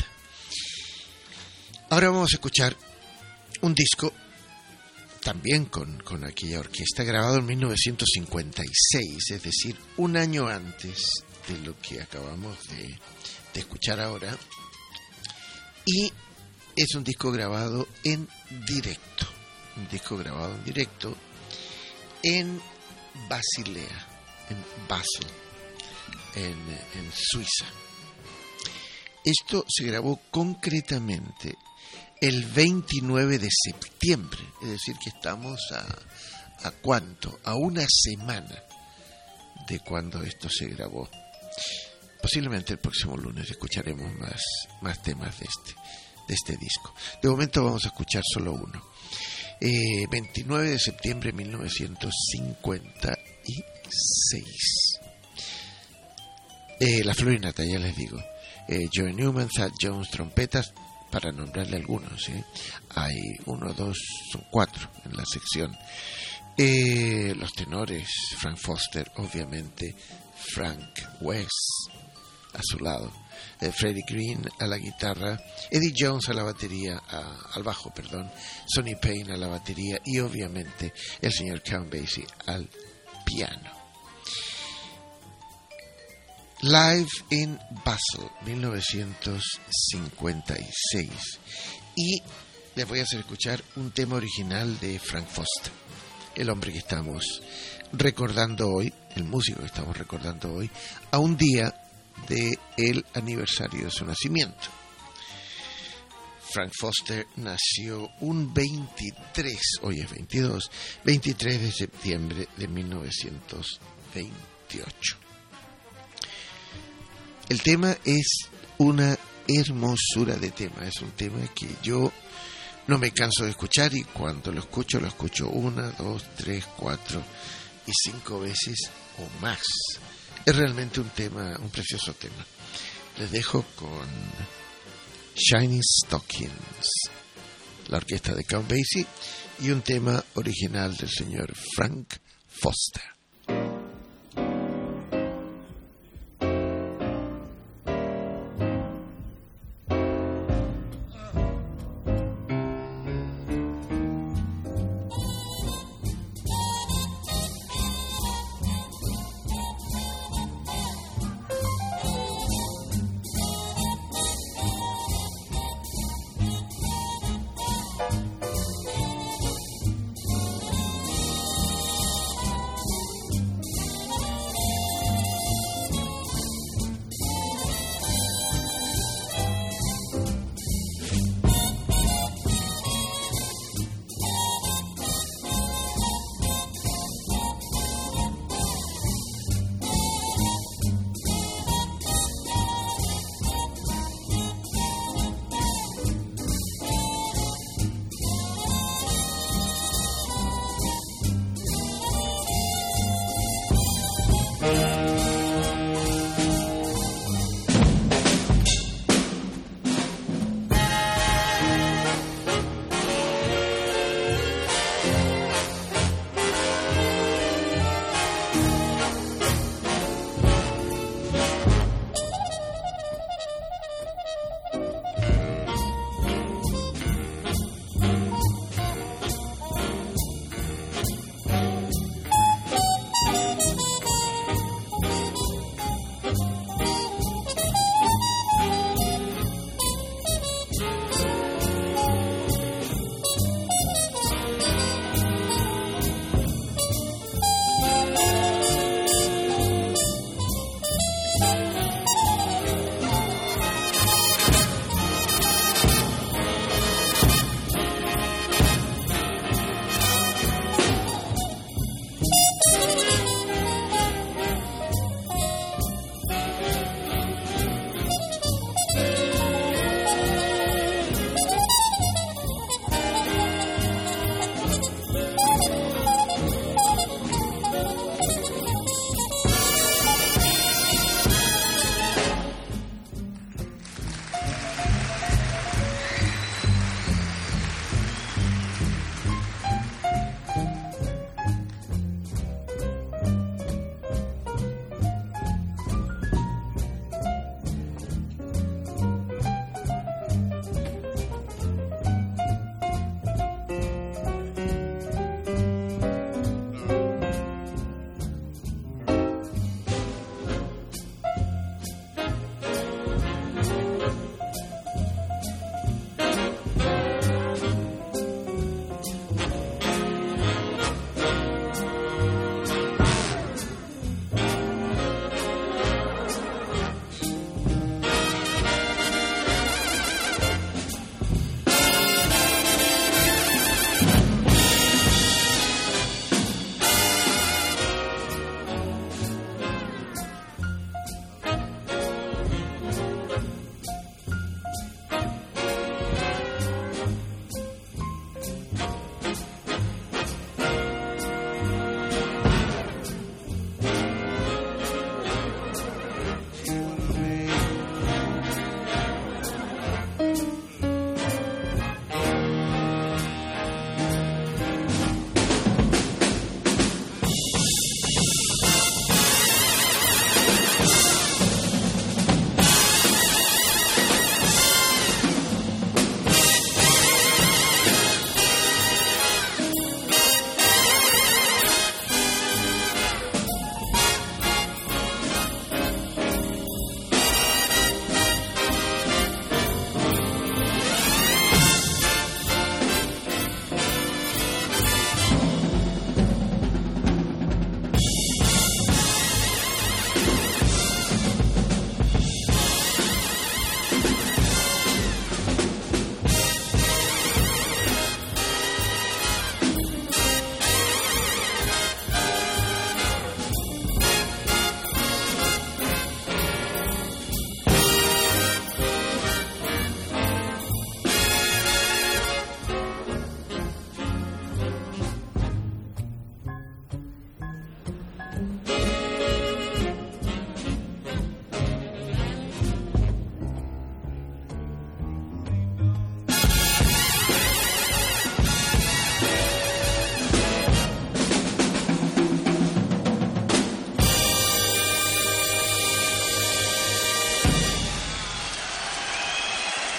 Ahora vamos a escuchar un disco también con aquella orquesta, grabado en 1956, es decir, un año antes de lo que acabamos de escuchar ahora, y es un disco grabado en directo, en Basilea, en Basel, en Suiza. Esto se grabó concretamente el 29 de septiembre, es decir, que estamos ¿a cuánto? A una semana de cuando esto se grabó. Posiblemente el próximo lunes escucharemos más temas de este disco. De momento vamos a escuchar solo uno. 29 de septiembre de 1956. La florinata, ya les digo. Joey Newman, Thad Jones, trompetas, para nombrarle algunos, hay 1, 2, son 4 en la sección. Los tenores, Frank Foster, obviamente, Frank West a su lado, Freddie Green a la guitarra, Eddie Jones a la batería, al bajo, Sonny Payne a la batería y obviamente el señor Count Basie al piano. Live in Basel, 1956. Y les voy a hacer escuchar un tema original de Frank Foster, el hombre que estamos recordando hoy, el músico que estamos recordando hoy, a un día del aniversario de su nacimiento. Frank Foster nació un 23 de septiembre de 1928. El tema es una hermosura de tema, es un tema que yo no me canso de escuchar, y cuando lo escucho 1, 2, 3, 4 y 5 veces o más. Es realmente un precioso tema. Les dejo con Shiny Stockings, la orquesta de Count Basie, y un tema original del señor Frank Foster.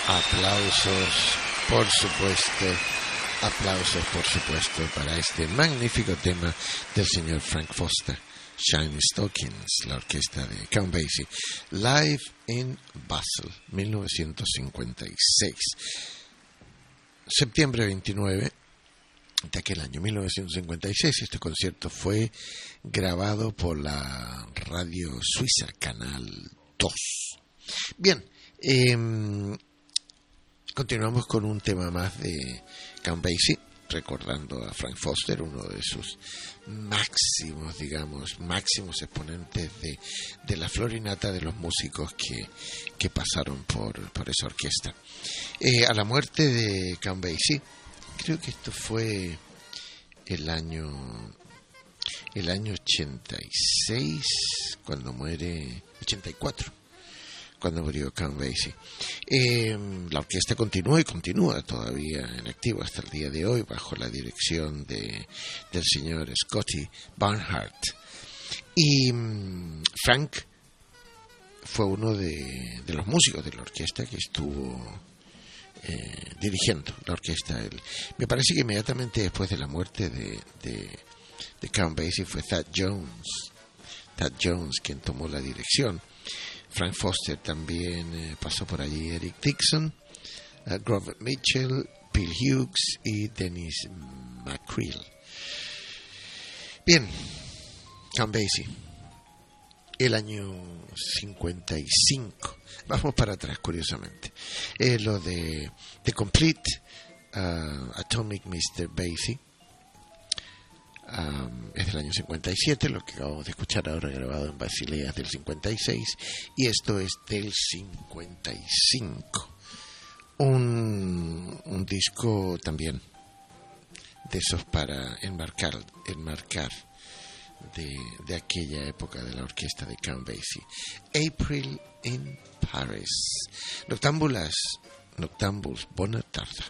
Aplausos, por supuesto, para este magnífico tema del señor Frank Foster, Shiny Stockings, la orquesta de Count Basie, Live in Basel, 1956. Septiembre 29 de aquel año, 1956, este concierto fue grabado por la radio suiza, Canal 2. Bien, continuamos con un tema más de Count Basie, recordando a Frank Foster, uno de sus máximos exponentes de la florinata de los músicos que pasaron por esa orquesta. A la muerte de Count Basie, creo que esto fue el año 86, cuando muere, 84. Cuando murió Count Basie. La orquesta continúa todavía en activo hasta el día de hoy bajo la dirección del señor Scotty Barnhart. Y Frank fue uno de los músicos de la orquesta que estuvo dirigiendo la orquesta. Me parece que inmediatamente después de la muerte de Count Basie fue Thad Jones quien tomó la dirección. Frank Foster también pasó por allí, Eric Dixon, Grover Mitchell, Bill Hughes y Dennis McCreel. Bien, Count Basie, el año 55. Vamos para atrás, curiosamente. Lo de The Complete Atomic Mr. Basie. Es del año 57, lo que acabamos de escuchar ahora grabado en Basilea es del 56 y esto es del 55. Un disco también de esos para enmarcar de aquella época de la orquesta de Count Basie. April in Paris. Noctambuls, bona tarda.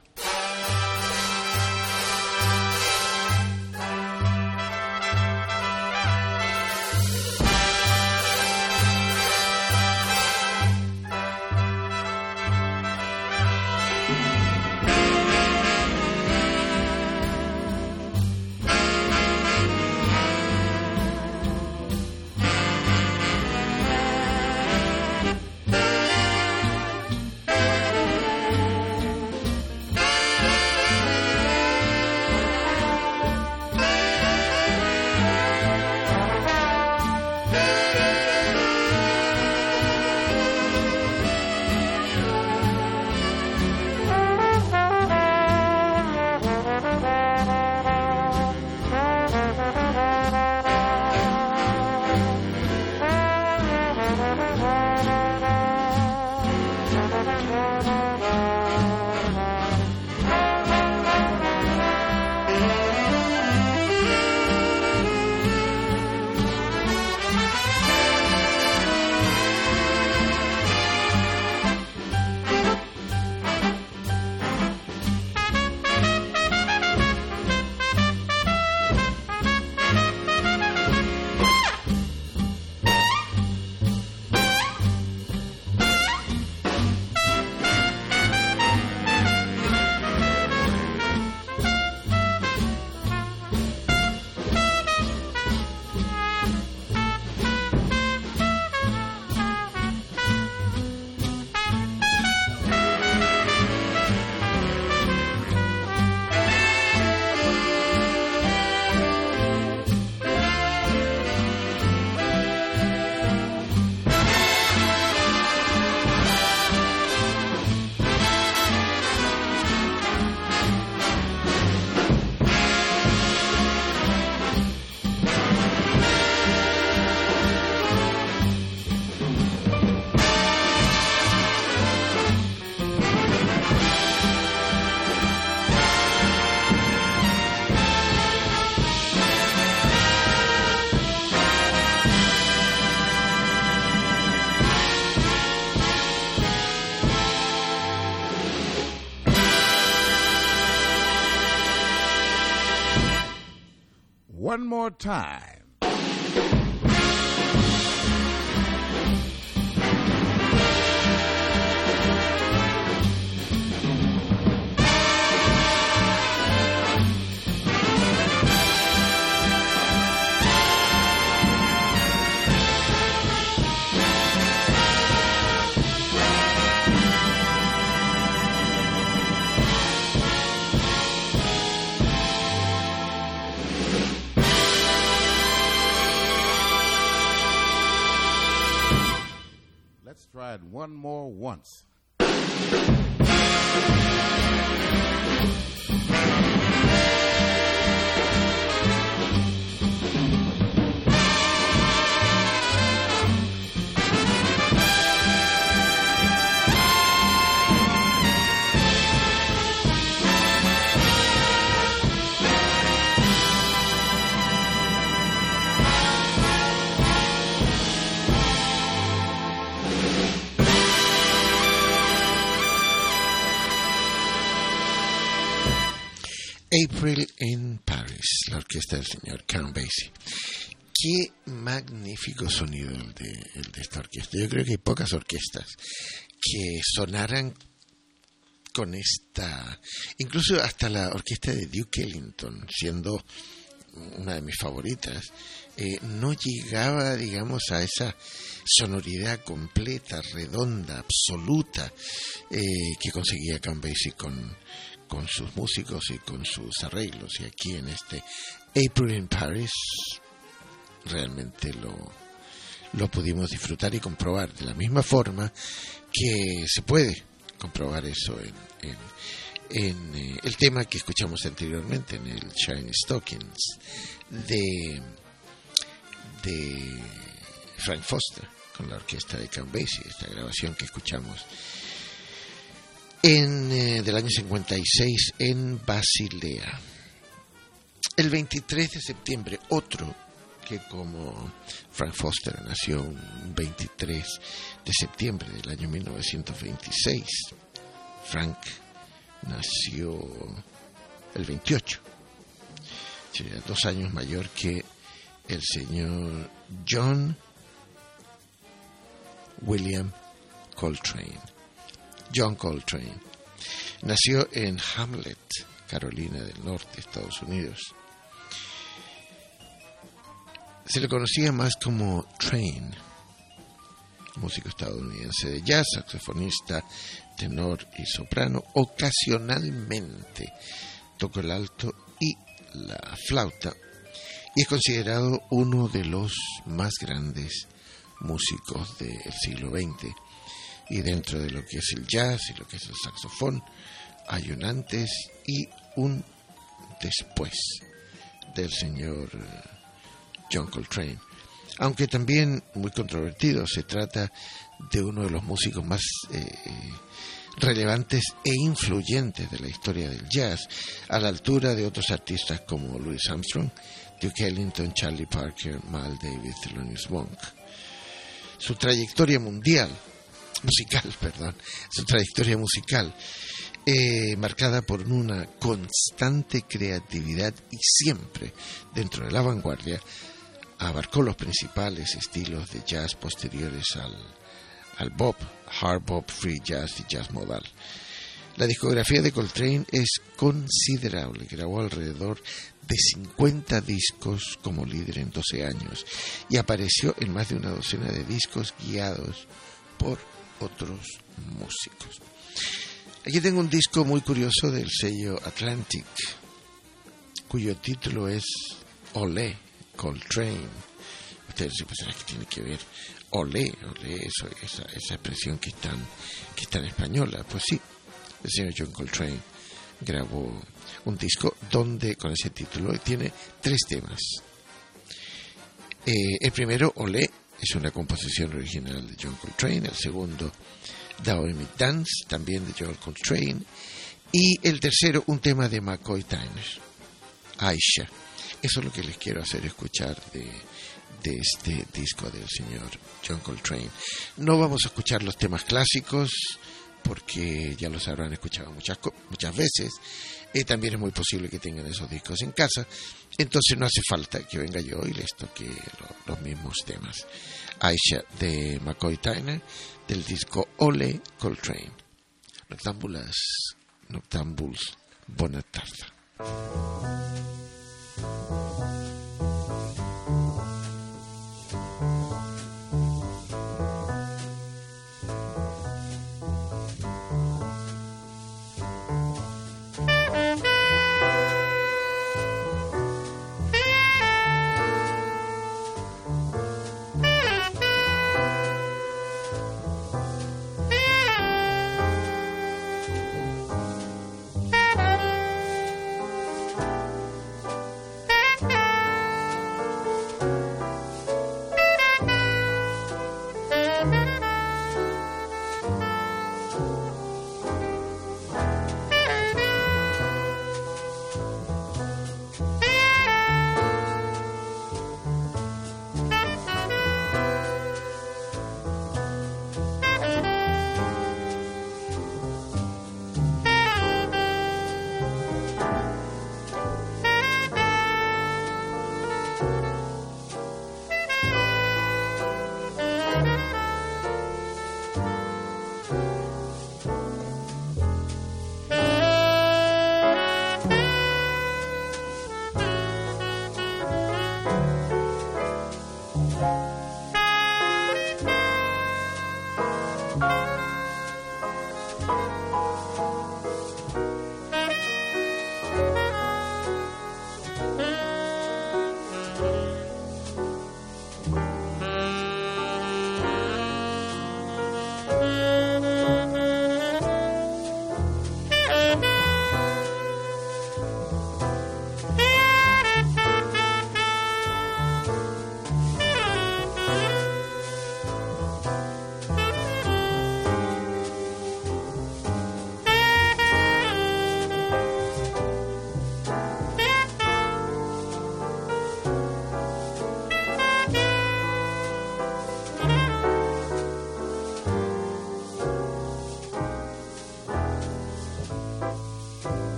One more time. try it one more once. April in Paris, la orquesta del señor Count Basie. Qué magnífico sonido el de esta orquesta. Yo creo que hay pocas orquestas que sonaran con esta, incluso hasta la orquesta de Duke Ellington, siendo una de mis favoritas, no llegaba, digamos, a esa sonoridad completa, redonda, absoluta, que conseguía Count Basie con sus músicos y con sus arreglos. Y aquí en este April in Paris realmente lo pudimos disfrutar y comprobar de la misma forma que se puede comprobar eso en el tema que escuchamos anteriormente, en el Shiny Stockings de Frank Foster con la orquesta de Count Basie, esta grabación que escuchamos del año 56 en Basilea. El 23 de septiembre, otro que como Frank Foster nació un 23 de septiembre del año 1926, Frank nació el 28, sería 2 años mayor que el señor John William Coltrane. John Coltrane nació en Hamlet, Carolina del Norte, Estados Unidos. Se le conocía más como Train, músico estadounidense de jazz, saxofonista, tenor y soprano. Ocasionalmente tocó el alto y la flauta y es considerado uno de los más grandes músicos del siglo XX. Y dentro de lo que es el jazz y lo que es el saxofón, hay un antes y un después del señor John Coltrane. Aunque también muy controvertido, se trata de uno de los músicos más relevantes e influyentes de la historia del jazz, a la altura de otros artistas como Louis Armstrong, Duke Ellington, Charlie Parker, Miles Davis, Thelonious Monk. Su trayectoria musical, marcada por una constante creatividad y siempre dentro de la vanguardia, abarcó los principales estilos de jazz posteriores al bop, hard bop, free jazz y jazz modal. La discografía de Coltrane es considerable, grabó alrededor de 50 discos como líder en 12 años y apareció en más de una docena de discos guiados por otros músicos. Aquí tengo un disco muy curioso del sello Atlantic, cuyo título es Olé Coltrane. Ustedes se pensarán que tiene que ver olé, esa expresión que está en española. Pues sí, el señor John Coltrane grabó un disco donde con ese título tiene 3 temas. El primero, Olé, es una composición original de John Coltrane. El segundo, Dynamic Dance, también de John Coltrane. Y el tercero, un tema de McCoy Tyner, Aisha. Eso es lo que les quiero hacer escuchar de este disco del señor John Coltrane. No vamos a escuchar los temas clásicos porque ya los habrán escuchado muchas veces. También es muy posible que tengan esos discos en casa, entonces no hace falta que venga yo y les toque los mismos temas. Aisha de McCoy Tyner, del disco Olé Coltrane. Noctambuls, bona tarda.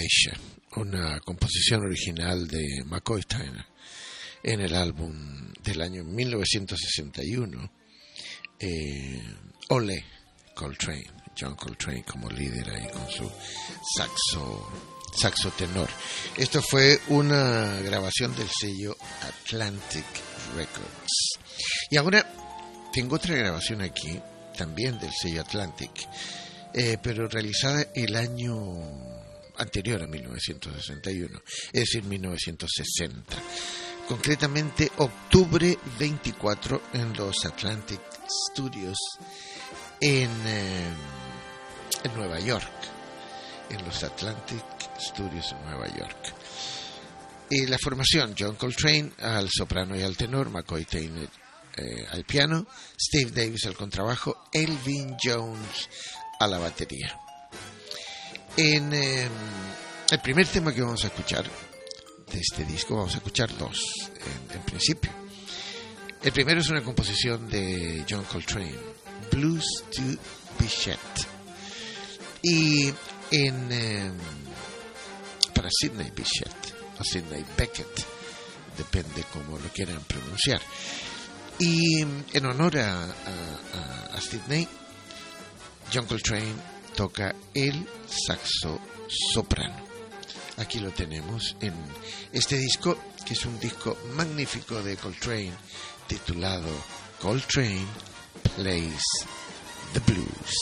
Geisha, una composición original de McCoy Tyner en el álbum del año 1961, Ole Coltrane, John Coltrane como líder ahí con su saxo tenor. Esto fue una grabación del sello Atlantic Records. Y ahora tengo otra grabación aquí, también del sello Atlantic, pero realizada el año anterior a 1961, es decir, 1960. Concretamente, octubre 24 en los Atlantic Studios en Nueva York. En los Atlantic Studios en Nueva York. Y la formación: John Coltrane al soprano y al tenor, McCoy Tyner al piano, Steve Davis al contrabajo, Elvin Jones a la batería. En el primer tema que vamos a escuchar de este disco, vamos a escuchar dos en principio. El primero es una composición de John Coltrane, Blues to Bichette, y para Sidney Bichette o Sidney Beckett, depende cómo lo quieran pronunciar. Y en honor a Sidney, John Coltrane toca el saxo soprano. Aquí lo tenemos en este disco, que es un disco magnífico de Coltrane, titulado Coltrane Plays the Blues.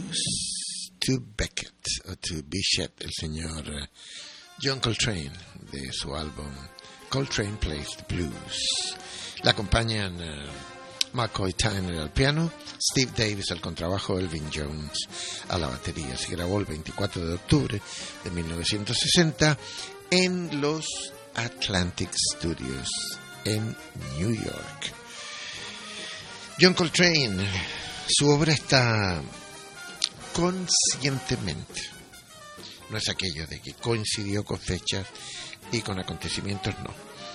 blues. To Beckett, o To Bichette, el señor John Coltrane, de su álbum Coltrane Plays the Blues. La acompañan McCoy Tyner al piano, Steve Davis al contrabajo, Elvin Jones a la batería. Se grabó el 24 de octubre de 1960 en los Atlantic Studios en New York. John Coltrane, su obra está conscientemente, no es aquello de que coincidió con fechas y con acontecimientos, no.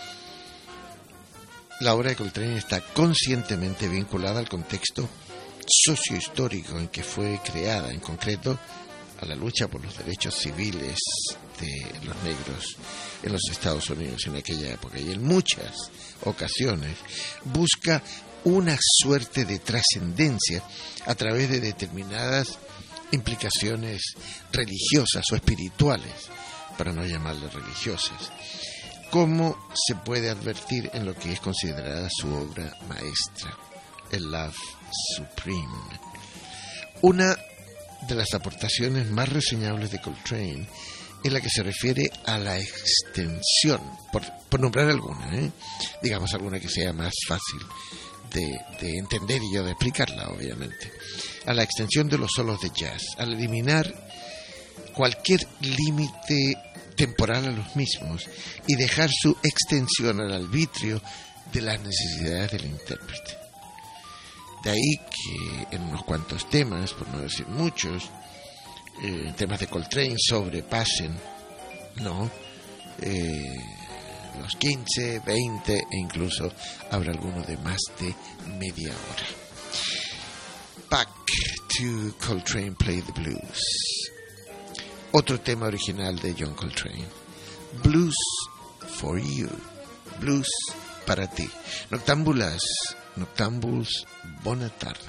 La obra de Coltrane está conscientemente vinculada al contexto sociohistórico en que fue creada, en concreto a la lucha por los derechos civiles de los negros en los Estados Unidos en aquella época, y en muchas ocasiones busca una suerte de trascendencia a través de determinadas implicaciones religiosas o espirituales, para no llamarlas religiosas, como se puede advertir en lo que es considerada su obra maestra, el Love Supreme. Una de las aportaciones más reseñables de Coltrane es la que se refiere a la extensión, por nombrar alguna, digamos alguna que sea más fácil de entender y yo de explicarla, obviamente, a la extensión de los solos de jazz, al eliminar cualquier límite temporal a los mismos y dejar su extensión al arbitrio de las necesidades del intérprete. De ahí que en unos cuantos temas, por no decir muchos, temas de Coltrane sobrepasen, ¿no?, los 15, 20 e incluso habrá alguno de más de media hora. Back to Coltrane Play the Blues. Otro tema original de John Coltrane. Blues for You. Blues para ti. Noctámbulas, noctámbuls, bona tarda.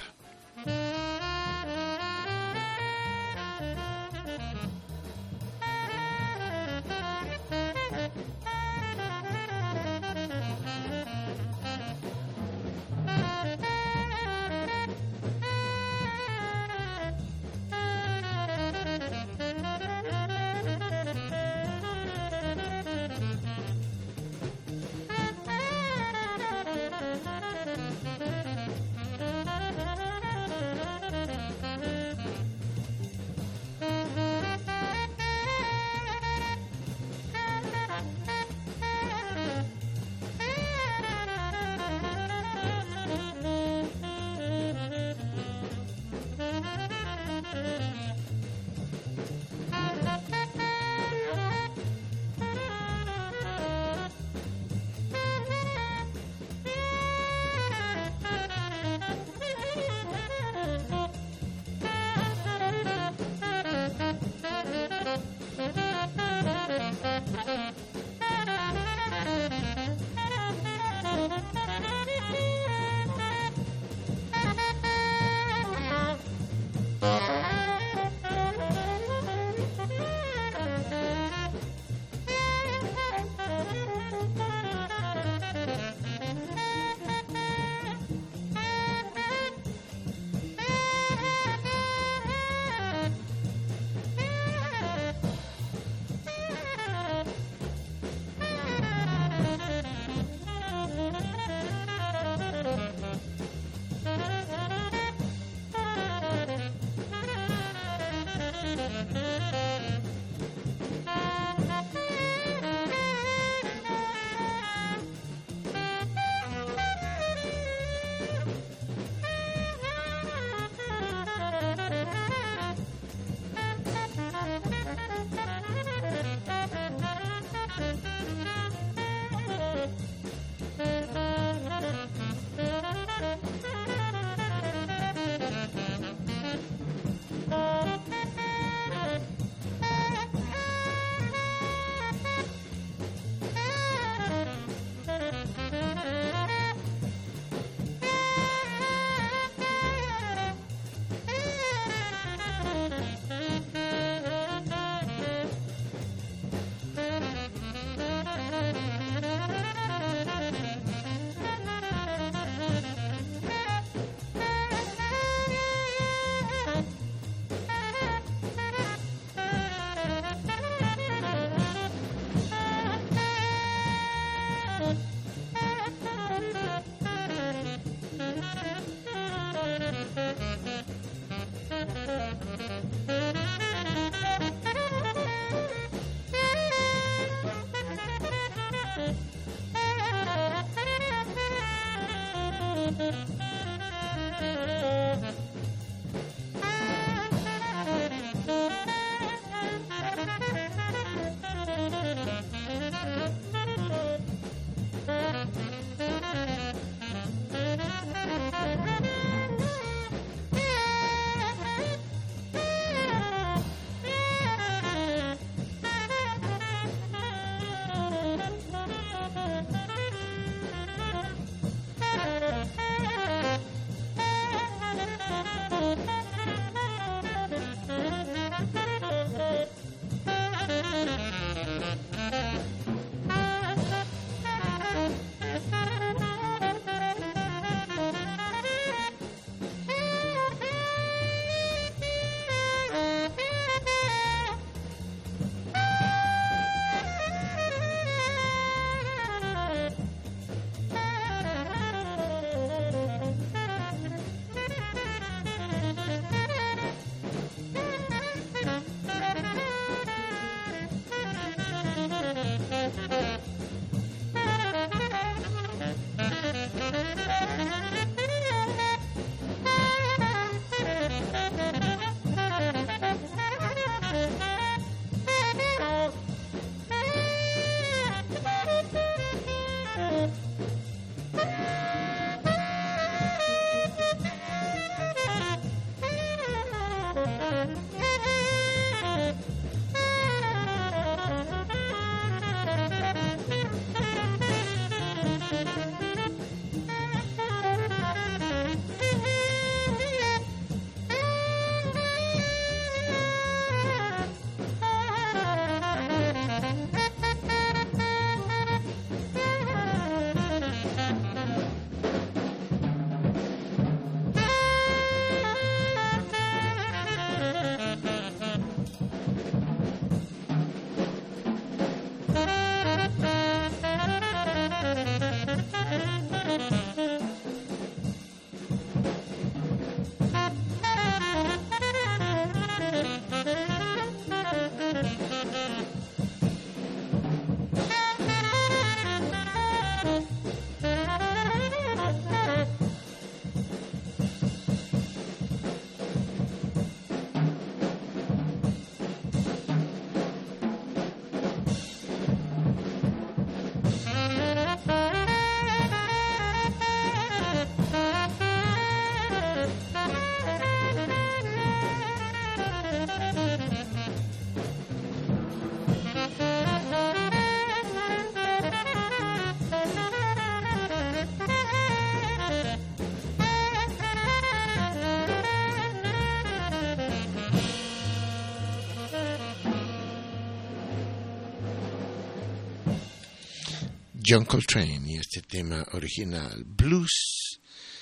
John Coltrane y este tema original, Blues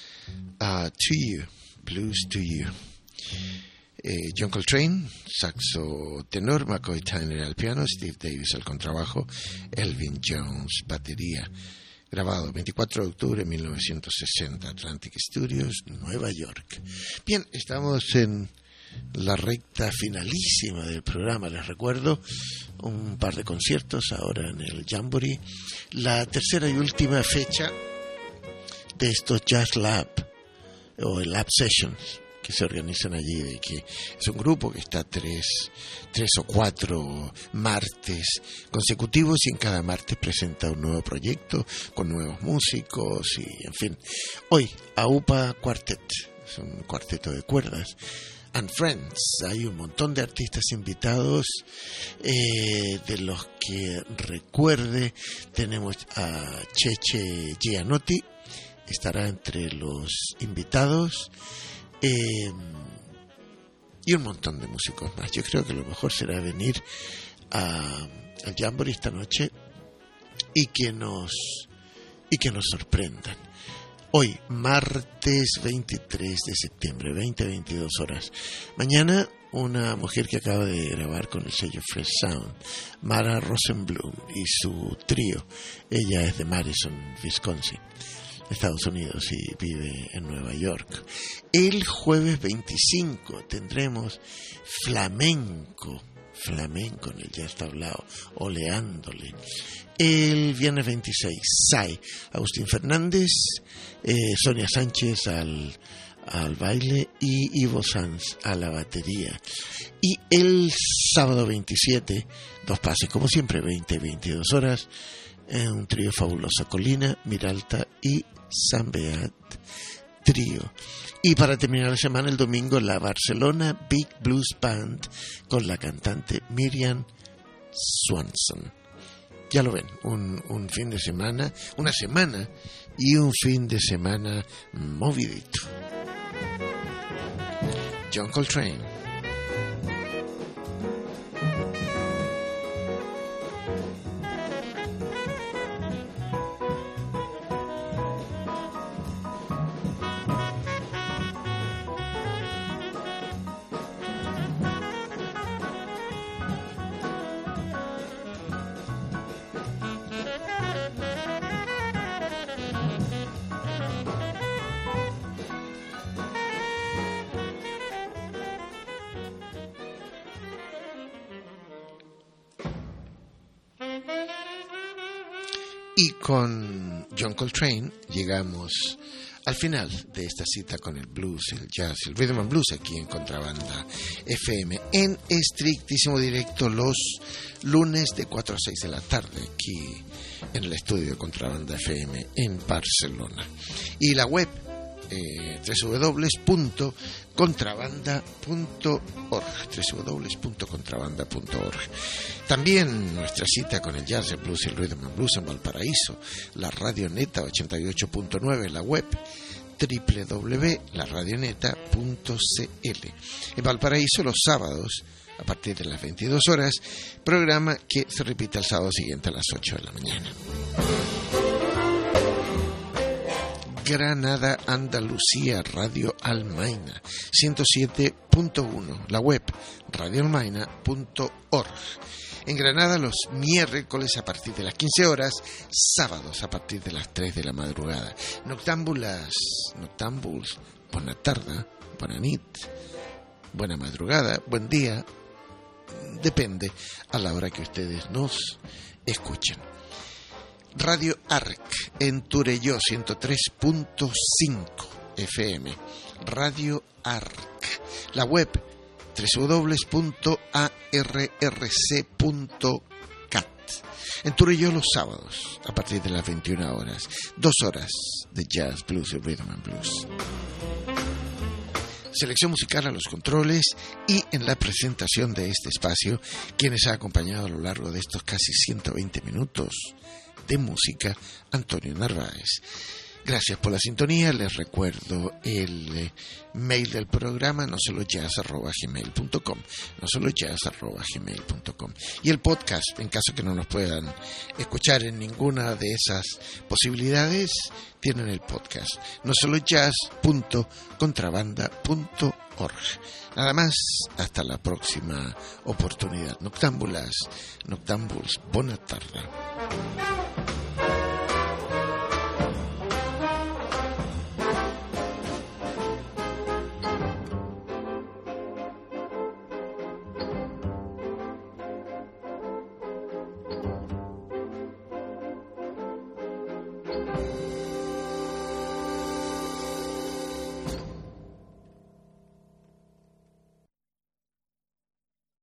to You, Blues to You. John Coltrane, saxo tenor, McCoy Tyner al piano, Steve Davis al contrabajo, Elvin Jones, batería. Grabado 24 de octubre de 1960, Atlantic Studios, Nueva York. Bien, estamos en la recta finalísima del programa. Les recuerdo un par de conciertos ahora en el Jamboree. La tercera y última fecha de estos Jazz Lab o el Lab Sessions que se organizan allí, de que es un grupo que está tres o cuatro martes consecutivos y en cada martes presenta un nuevo proyecto con nuevos músicos y en fin. Hoy, AUPA Quartet, es un cuarteto de cuerdas, and Friends, hay un montón de artistas invitados, de los que recuerde tenemos a Cheche Gianotti, estará entre los invitados, y un montón de músicos más. Yo creo que lo mejor será venir al Jamboree esta noche y que nos sorprendan. Hoy, martes 23 de septiembre, 20-22 horas. Mañana, una mujer que acaba de grabar con el sello Fresh Sound, Mara Rosenblum, y su trío. Ella es de Madison, Wisconsin, Estados Unidos, y vive en Nueva York. El jueves 25 tendremos flamenco flamenco, en el jazz tablao, oleándole. El viernes 26, SAI, Agustín Fernández, Sonia Sánchez al baile y Ivo Sanz a la batería. Y el sábado 27, dos pases como siempre, 20 y 22 horas, un trío fabuloso, Colina, Miralta y San Beat Trío. Y para terminar la semana, el domingo, la Barcelona Big Blues Band con la cantante Miriam Swanson. Ya lo ven, un fin de semana, una semana y un fin de semana movidito. John Coltrane. Y con John Coltrane llegamos al final de esta cita con el blues, el jazz, el rhythm and blues aquí en Contrabanda FM, en estrictísimo directo los lunes de 4 a 6 de la tarde aquí en el estudio de Contrabanda FM en Barcelona. Y la web www.contrabanda.org. También nuestra cita con el jazz, el blues y el rhythm and blues en Valparaíso, la Radio Neta 88.9, la web www.laradioneta.cl. En Valparaíso los sábados a partir de las 22 horas, programa que se repite el sábado siguiente a las 8 de la mañana. Granada, Andalucía, Radio Almaina 107.1, la web radioalmaina.org. En Granada los miércoles a partir de las 15 horas, sábados a partir de las 3 de la madrugada. Noctámbuls, buena tarde, buena nit, buena madrugada, buen día, depende a la hora que ustedes nos escuchen. Radio ARC en Turelló 103.5 FM. Radio ARC. La web www.arrc.cat. En Turelló los sábados a partir de las 21 horas. 2 horas de jazz, blues y rhythm and blues. Selección musical a los controles y en la presentación de este espacio, quienes ha acompañado a lo largo de estos casi 120 minutos de música, Antonio Narváez. Gracias por la sintonía. Les recuerdo el mail del programa, nosolojazz@gmail.com, nosolojazz@gmail.com, y el podcast, en caso que no nos puedan escuchar en ninguna de esas posibilidades, tienen el podcast, nosolojazz.contrabanda.org. Nada más, hasta la próxima oportunidad. Noctámbuls, buena tarde.